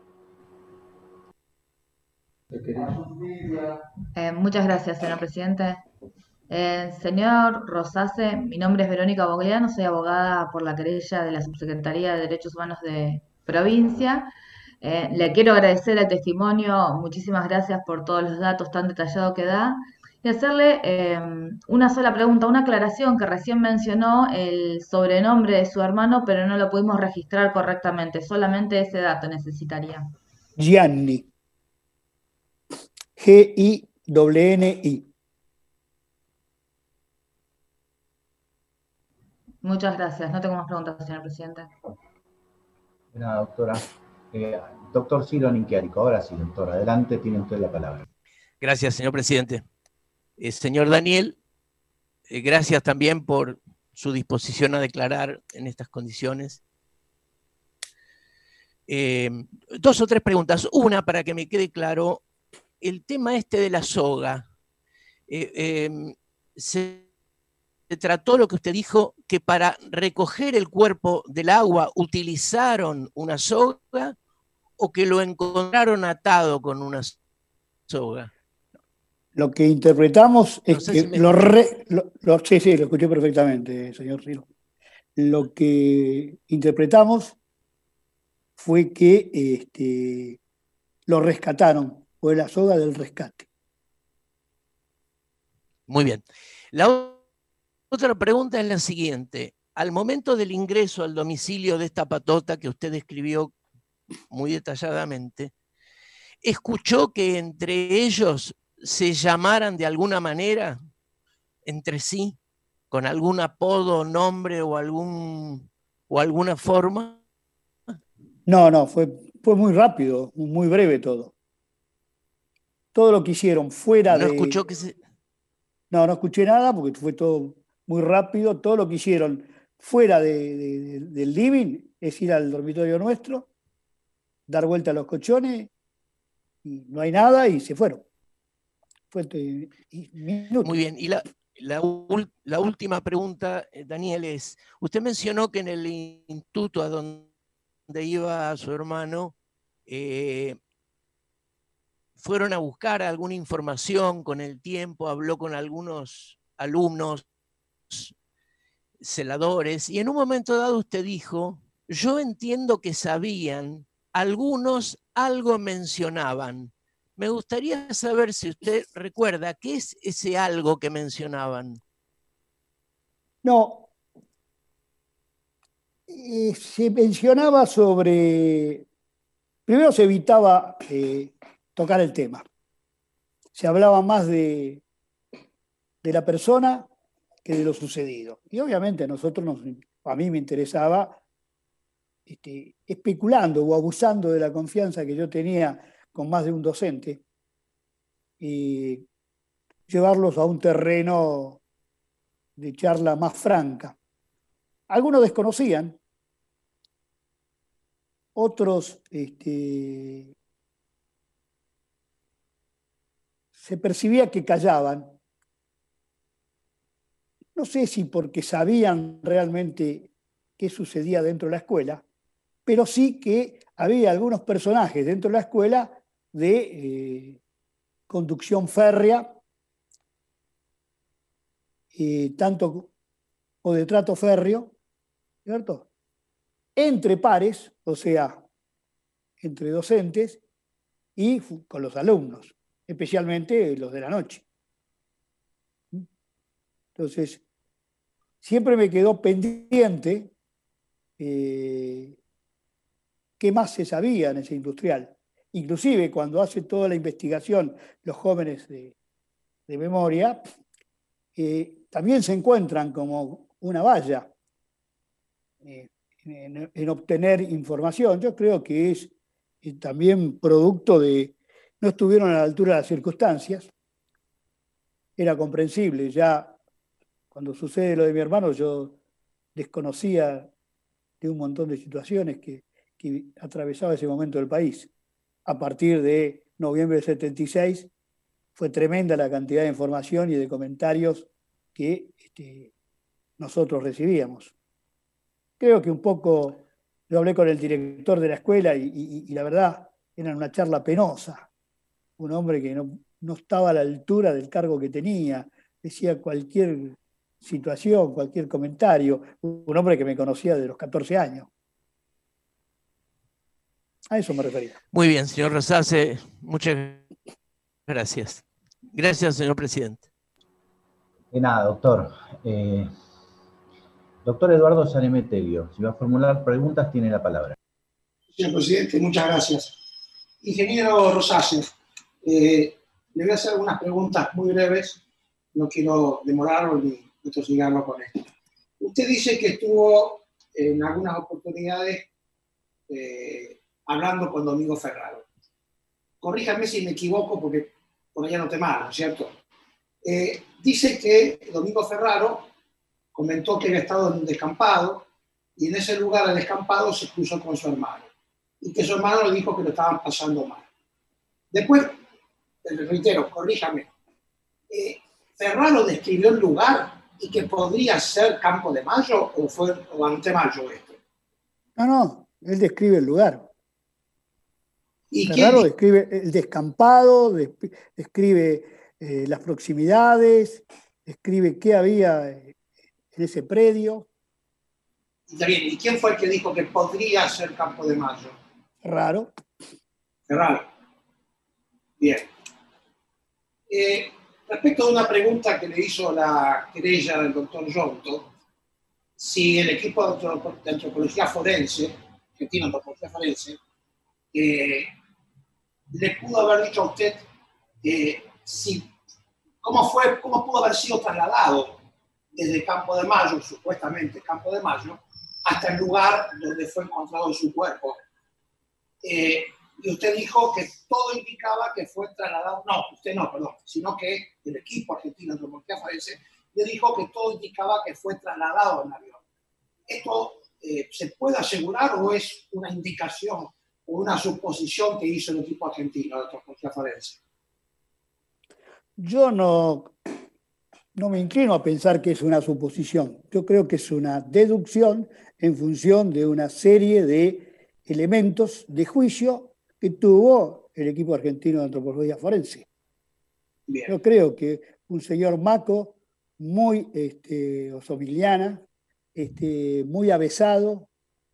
Muchas gracias, señor presidente. Señor Rosase, mi nombre es Verónica Bogliano, soy abogada por la querella de la Subsecretaría de Derechos Humanos de provincia. Le quiero agradecer el testimonio, muchísimas gracias por todos los datos tan detallados que da, y hacerle una sola pregunta, una aclaración que recién mencionó el sobrenombre de su hermano, pero no lo pudimos registrar correctamente, solamente ese dato necesitaría. Gianni. G-I-N-N-I. Muchas gracias. No tengo más preguntas, señor presidente. Nada, doctora. Doctor Ciro Ninquiarico, ahora sí, doctor, adelante, tiene usted la palabra. Gracias, señor presidente. Señor Daniel, gracias también por su disposición a declarar en estas condiciones. Dos o tres preguntas. Una, para que me quede claro, el tema este de la soga. Se trató lo que usted dijo, que para recoger el cuerpo del agua utilizaron una soga o que lo encontraron atado con una soga. Lo que interpretamos es sé que si me sí, lo escuché perfectamente, señor Ciro. Lo que interpretamos fue que lo rescataron, fue la soga del rescate. Muy bien. La otra pregunta es la siguiente. Al momento del ingreso al domicilio de esta patota que usted describió muy detalladamente, ¿escuchó que entre ellos se llamaran de alguna manera entre sí, con algún apodo, nombre o alguna forma? No, fue muy rápido, muy breve todo. Todo lo que hicieron fuera ¿No de... escuchó que se... No escuché nada porque fue todo muy rápido. Todo lo que hicieron fuera del living es ir al dormitorio nuestro, dar vuelta a los colchones, y no hay nada y se fueron. Fue minutos. Muy bien. Y la última pregunta, Daniel, es, usted mencionó que en el instituto a donde iba su hermano, fueron a buscar alguna información con el tiempo, habló con algunos alumnos, celadores, y en un momento dado usted dijo, yo entiendo que sabían, algunos algo mencionaban. Me gustaría saber si usted recuerda qué es ese algo que mencionaban. No, se mencionaba sobre... Primero se evitaba tocar el tema. Se hablaba más de la persona que de lo sucedido. Y obviamente a mí me interesaba, especulando o abusando de la confianza que yo tenía con más de un docente, y llevarlos a un terreno de charla más franca. Algunos desconocían, otros se percibía que callaban. No sé si porque sabían realmente qué sucedía dentro de la escuela, pero sí que había algunos personajes dentro de la escuela de conducción férrea, tanto o de trato férreo, ¿cierto? Entre pares, o sea, entre docentes, y con los alumnos, especialmente los de la noche. Entonces, siempre me quedó pendiente qué más se sabía en ese industrial. Inclusive cuando hace toda la investigación los jóvenes de memoria, también se encuentran como una valla en obtener información. Yo creo que es también producto de no estuvieron a la altura de las circunstancias. Era comprensible. Ya cuando sucede lo de mi hermano, yo desconocía de un montón de situaciones que atravesaba ese momento del país. A partir de noviembre del 76 fue tremenda la cantidad de información y de comentarios que nosotros recibíamos. Creo que un poco, yo hablé con el director de la escuela y la verdad era una charla penosa. Un hombre que no estaba a la altura del cargo que tenía, decía cualquier situación, cualquier comentario. Un hombre que me conocía de los 14 años. A eso me refería. Muy bien, señor Rosase, muchas gracias. Gracias, señor presidente. De nada, doctor. Doctor Eduardo Sanemeterio, si va a formular preguntas, tiene la palabra. Señor presidente, muchas gracias. Ingeniero Rosase, le voy a hacer algunas preguntas muy breves, no quiero demorarlo ni atosigarlo con esto. Usted dice que estuvo en algunas oportunidades hablando con Domingo Ferraro. Corríjame si me equivoco, porque por allá no te mal, ¿no es cierto? Dice que Domingo Ferraro comentó que había estado en un descampado y en ese lugar del descampado se cruzó con su hermano y que su hermano le dijo que lo estaban pasando mal. Después, reitero, corríjame, Ferraro describió el lugar y que podría ser Campo de Mayo o fue Antemayo esto. No, él describe el lugar. ¿Y Ferraro describe el descampado, describe las proximidades, describe qué había en ese predio. Está bien, ¿y quién fue el que dijo que podría ser Campo de Mayo? Ferraro. Ferraro. Bien. Respecto a una pregunta que le hizo la querella del doctor Yonto, si el equipo de antropología forense, argentino de antropología forense, le pudo haber dicho a usted cómo pudo haber sido trasladado desde Campo de Mayo, supuestamente Campo de Mayo, hasta el lugar donde fue encontrado su cuerpo. Y usted dijo que todo indicaba que fue trasladado, no, usted no, perdón, sino que el equipo argentino de antropología forense le dijo que todo indicaba que fue trasladado en avión. ¿Esto se puede asegurar o es una indicación o una suposición que hizo el equipo argentino de antropología forense? Yo no me inclino a pensar que es una suposición. Yo creo que es una deducción en función de una serie de elementos de juicio que tuvo el equipo argentino de antropología forense. Bien. Yo creo que un señor Maco, muy Osomigliana, muy avesado,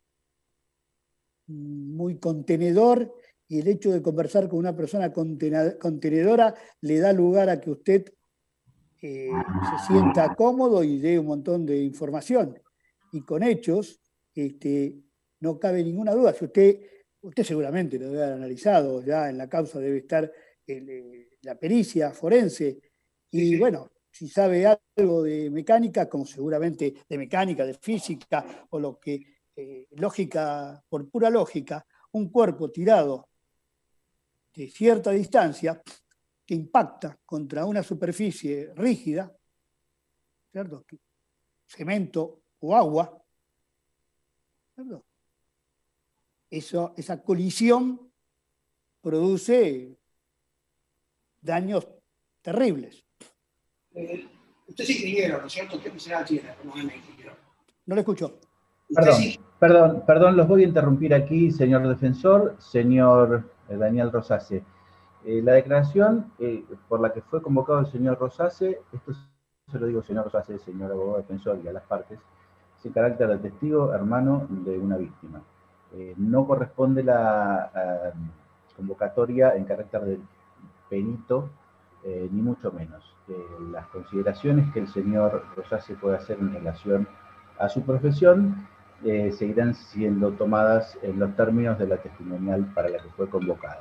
muy contenedor, y el hecho de conversar con una persona contenedora le da lugar a que usted se sienta cómodo y dé un montón de información. Y con hechos no cabe ninguna duda. Si usted seguramente lo debe haber analizado, ya en la causa debe estar la pericia forense, y bueno, si sabe algo de mecánica, como seguramente de mecánica, de física, o lo que, lógica, por pura lógica, un cuerpo tirado de cierta distancia que impacta contra una superficie rígida, ¿cierto? Cemento o agua, ¿cierto? Esa colisión produce daños terribles. Usted es ingeniero, ¿no es cierto? ¿Qué especialidad tiene? Ingeniero. No lo escucho. Perdón, los voy a interrumpir aquí, señor defensor, señor Daniel Rosase. La declaración por la que fue convocado el señor Rosase, esto se lo digo señor Rosase, señor abogado defensor y a las partes, es el carácter de testigo hermano de una víctima. No corresponde convocatoria en carácter de perito, ni mucho menos. Las consideraciones que el señor Rosase puede hacer en relación a su profesión seguirán siendo tomadas en los términos de la testimonial para la que fue convocada.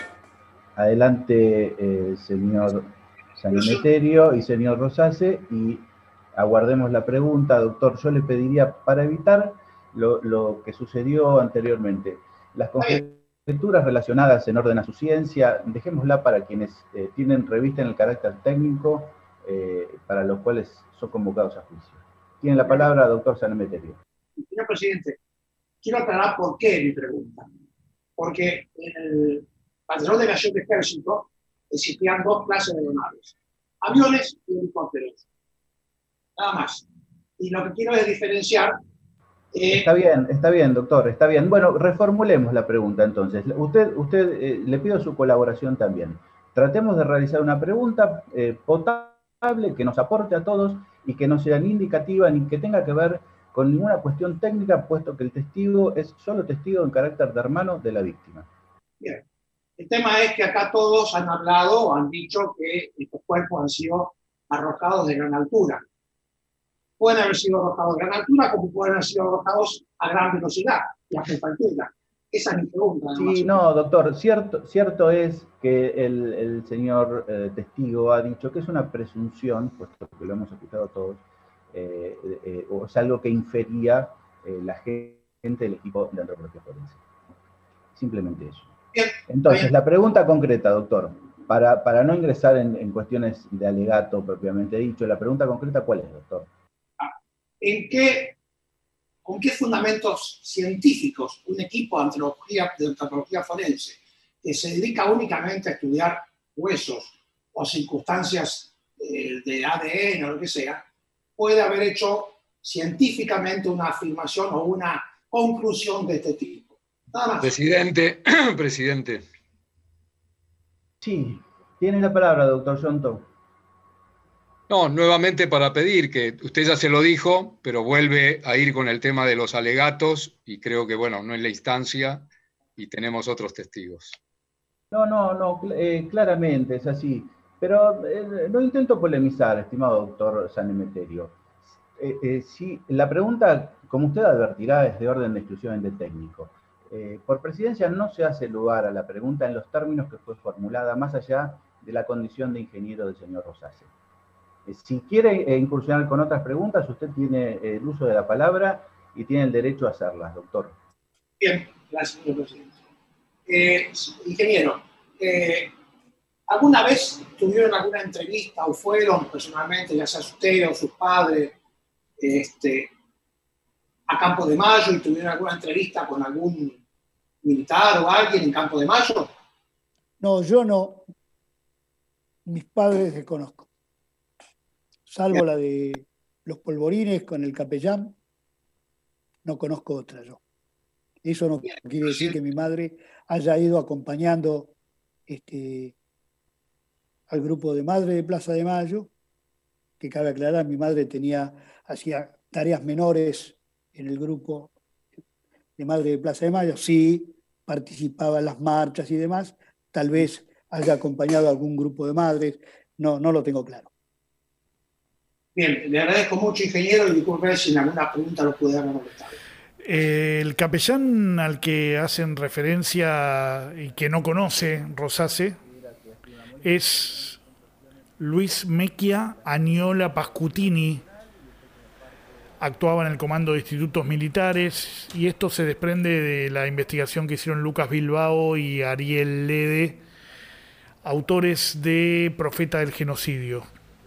Adelante, señor Sanemeterio y señor Rosase, y aguardemos la pregunta. Doctor, yo le pediría, para evitar lo que sucedió anteriormente, las conjeturas relacionadas en orden a su ciencia, dejémosla para quienes tienen revista en el carácter técnico, para los cuales son convocados a juicio. Tiene la palabra, doctor Sanemeterio. Señor presidente, quiero aclarar por qué mi pregunta. Porque en el Batallón de Aviación de Ejército existían dos clases de aeronaves: aviones y helicópteros. Nada más. Y lo que quiero es diferenciar. Está bien, doctor, está bien. Bueno, reformulemos la pregunta entonces. Usted le pido su colaboración también. Tratemos de realizar una pregunta potable que nos aporte a todos y que no sea ni indicativa ni que tenga que ver con ninguna cuestión técnica, puesto que el testigo es solo testigo en carácter de hermano de la víctima. Bien. El tema es que acá todos han hablado, han dicho que estos cuerpos han sido arrojados de gran altura. Pueden haber sido arrojados de gran altura, como pueden haber sido arrojados a gran velocidad y a poca altura. Esa es mi pregunta. Sí, no, doctor, cierto es que el señor testigo ha dicho que es una presunción, puesto que lo hemos escuchado todos, o es algo que infería la gente del equipo de antropología forense. Simplemente eso. Bien. Entonces, Bien. la pregunta concreta, doctor, para no ingresar en cuestiones de alegato propiamente dicho, la pregunta concreta, ¿cuál es, doctor? ¿Con qué fundamentos científicos un equipo de antropología forense que se dedica únicamente a estudiar huesos o circunstancias de ADN o lo que sea, puede haber hecho científicamente una afirmación o una conclusión de este tipo? Nada más. Presidente. Sí, tiene la palabra, doctor Yonto. No, nuevamente para pedir que usted ya se lo dijo, pero vuelve a ir con el tema de los alegatos y creo que, bueno, no es la instancia y tenemos otros testigos. No, claramente es así. Pero no intento polemizar, estimado doctor Sanemeterio. Si la pregunta, como usted advertirá, es de orden exclusivamente técnico. Por presidencia no se hace lugar a la pregunta en los términos que fue formulada, más allá de la condición de ingeniero del señor Rosase. Si quiere incursionar con otras preguntas, usted tiene el uso de la palabra y tiene el derecho a hacerlas, doctor. Bien, gracias, señor presidente. Ingeniero, ¿alguna vez tuvieron alguna entrevista o fueron personalmente, ya sea usted o sus padres, a Campo de Mayo y tuvieron alguna entrevista con algún militar o alguien en Campo de Mayo? No, yo no. Mis padres desconozco. Salvo la de los polvorines con el capellán, no conozco otra yo. Eso no quiere decir que mi madre haya ido acompañando al grupo de madre de Plaza de Mayo, que cabe aclarar, mi madre hacía tareas menores en el grupo de madre de Plaza de Mayo, sí participaba en las marchas y demás, tal vez haya acompañado a algún grupo de madres, no lo tengo claro. Bien, le agradezco mucho, ingeniero, y disculpe si en alguna pregunta lo pude haber molestado. El capellán al que hacen referencia y que no conoce Rosase es Luis Mecchia Agnola Pascutini. Actuaba en el Comando de Institutos Militares y esto se desprende de la investigación que hicieron Lucas Bilbao y Ariel Lede, autores de Profeta del Genocidio.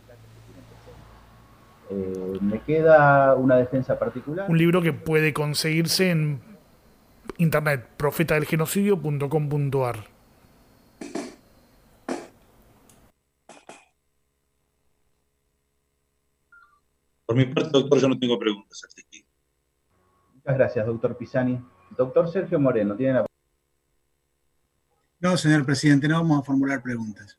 ¿Me queda una defensa particular? Un libro que puede conseguirse en internet, profetadelgenocidio.com.ar. Por mi parte, doctor, yo no tengo preguntas. Muchas gracias, doctor Pisani. Doctor Sergio Moreno, ¿tiene la... No, señor presidente, no vamos a formular preguntas.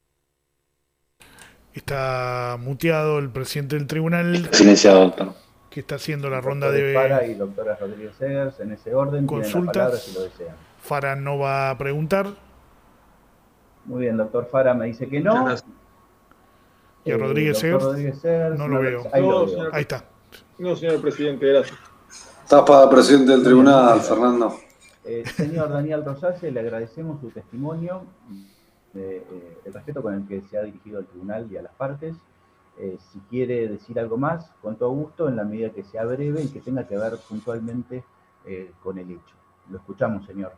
Está muteado el presidente del tribunal. Está silenciado, doctor. que está haciendo la ronda Doctor Fara de y doctora Rodríguez Segers, en ese orden, tienen la palabra consultas. si lo desean. Fara no va a preguntar. Muy bien, doctor Fara me dice que no. Muchas gracias. Y a Rodríguez Doctor Segers, Rodríguez Segers, no lo veo. Ahí lo No, veo. señor. Ahí está. No, señor presidente, gracias. Tapa, presidente del tribunal, Fernando. Señor Daniel Rosase, le agradecemos su testimonio, el respeto con el que se ha dirigido al tribunal y a las partes. Si quiere decir algo más, con todo gusto, en la medida que sea breve y que tenga que ver puntualmente con el hecho. Lo escuchamos, señor.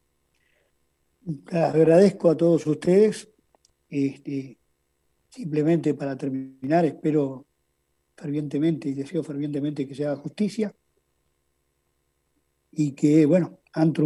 Agradezco a todos ustedes. Simplemente para terminar, espero fervientemente y deseo fervientemente que se haga justicia y que, bueno,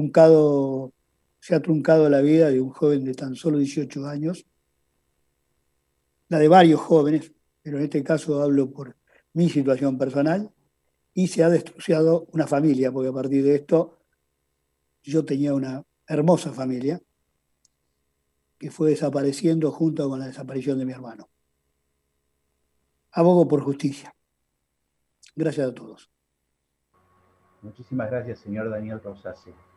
se ha truncado la vida de un joven de tan solo 18 años, la de varios jóvenes, pero en este caso hablo por mi situación personal, y se ha destrozado una familia, porque a partir de esto yo tenía una hermosa familia que fue desapareciendo junto con la desaparición de mi hermano. Abogo por justicia. Gracias a todos. Muchísimas gracias, señor Daniel Rosase.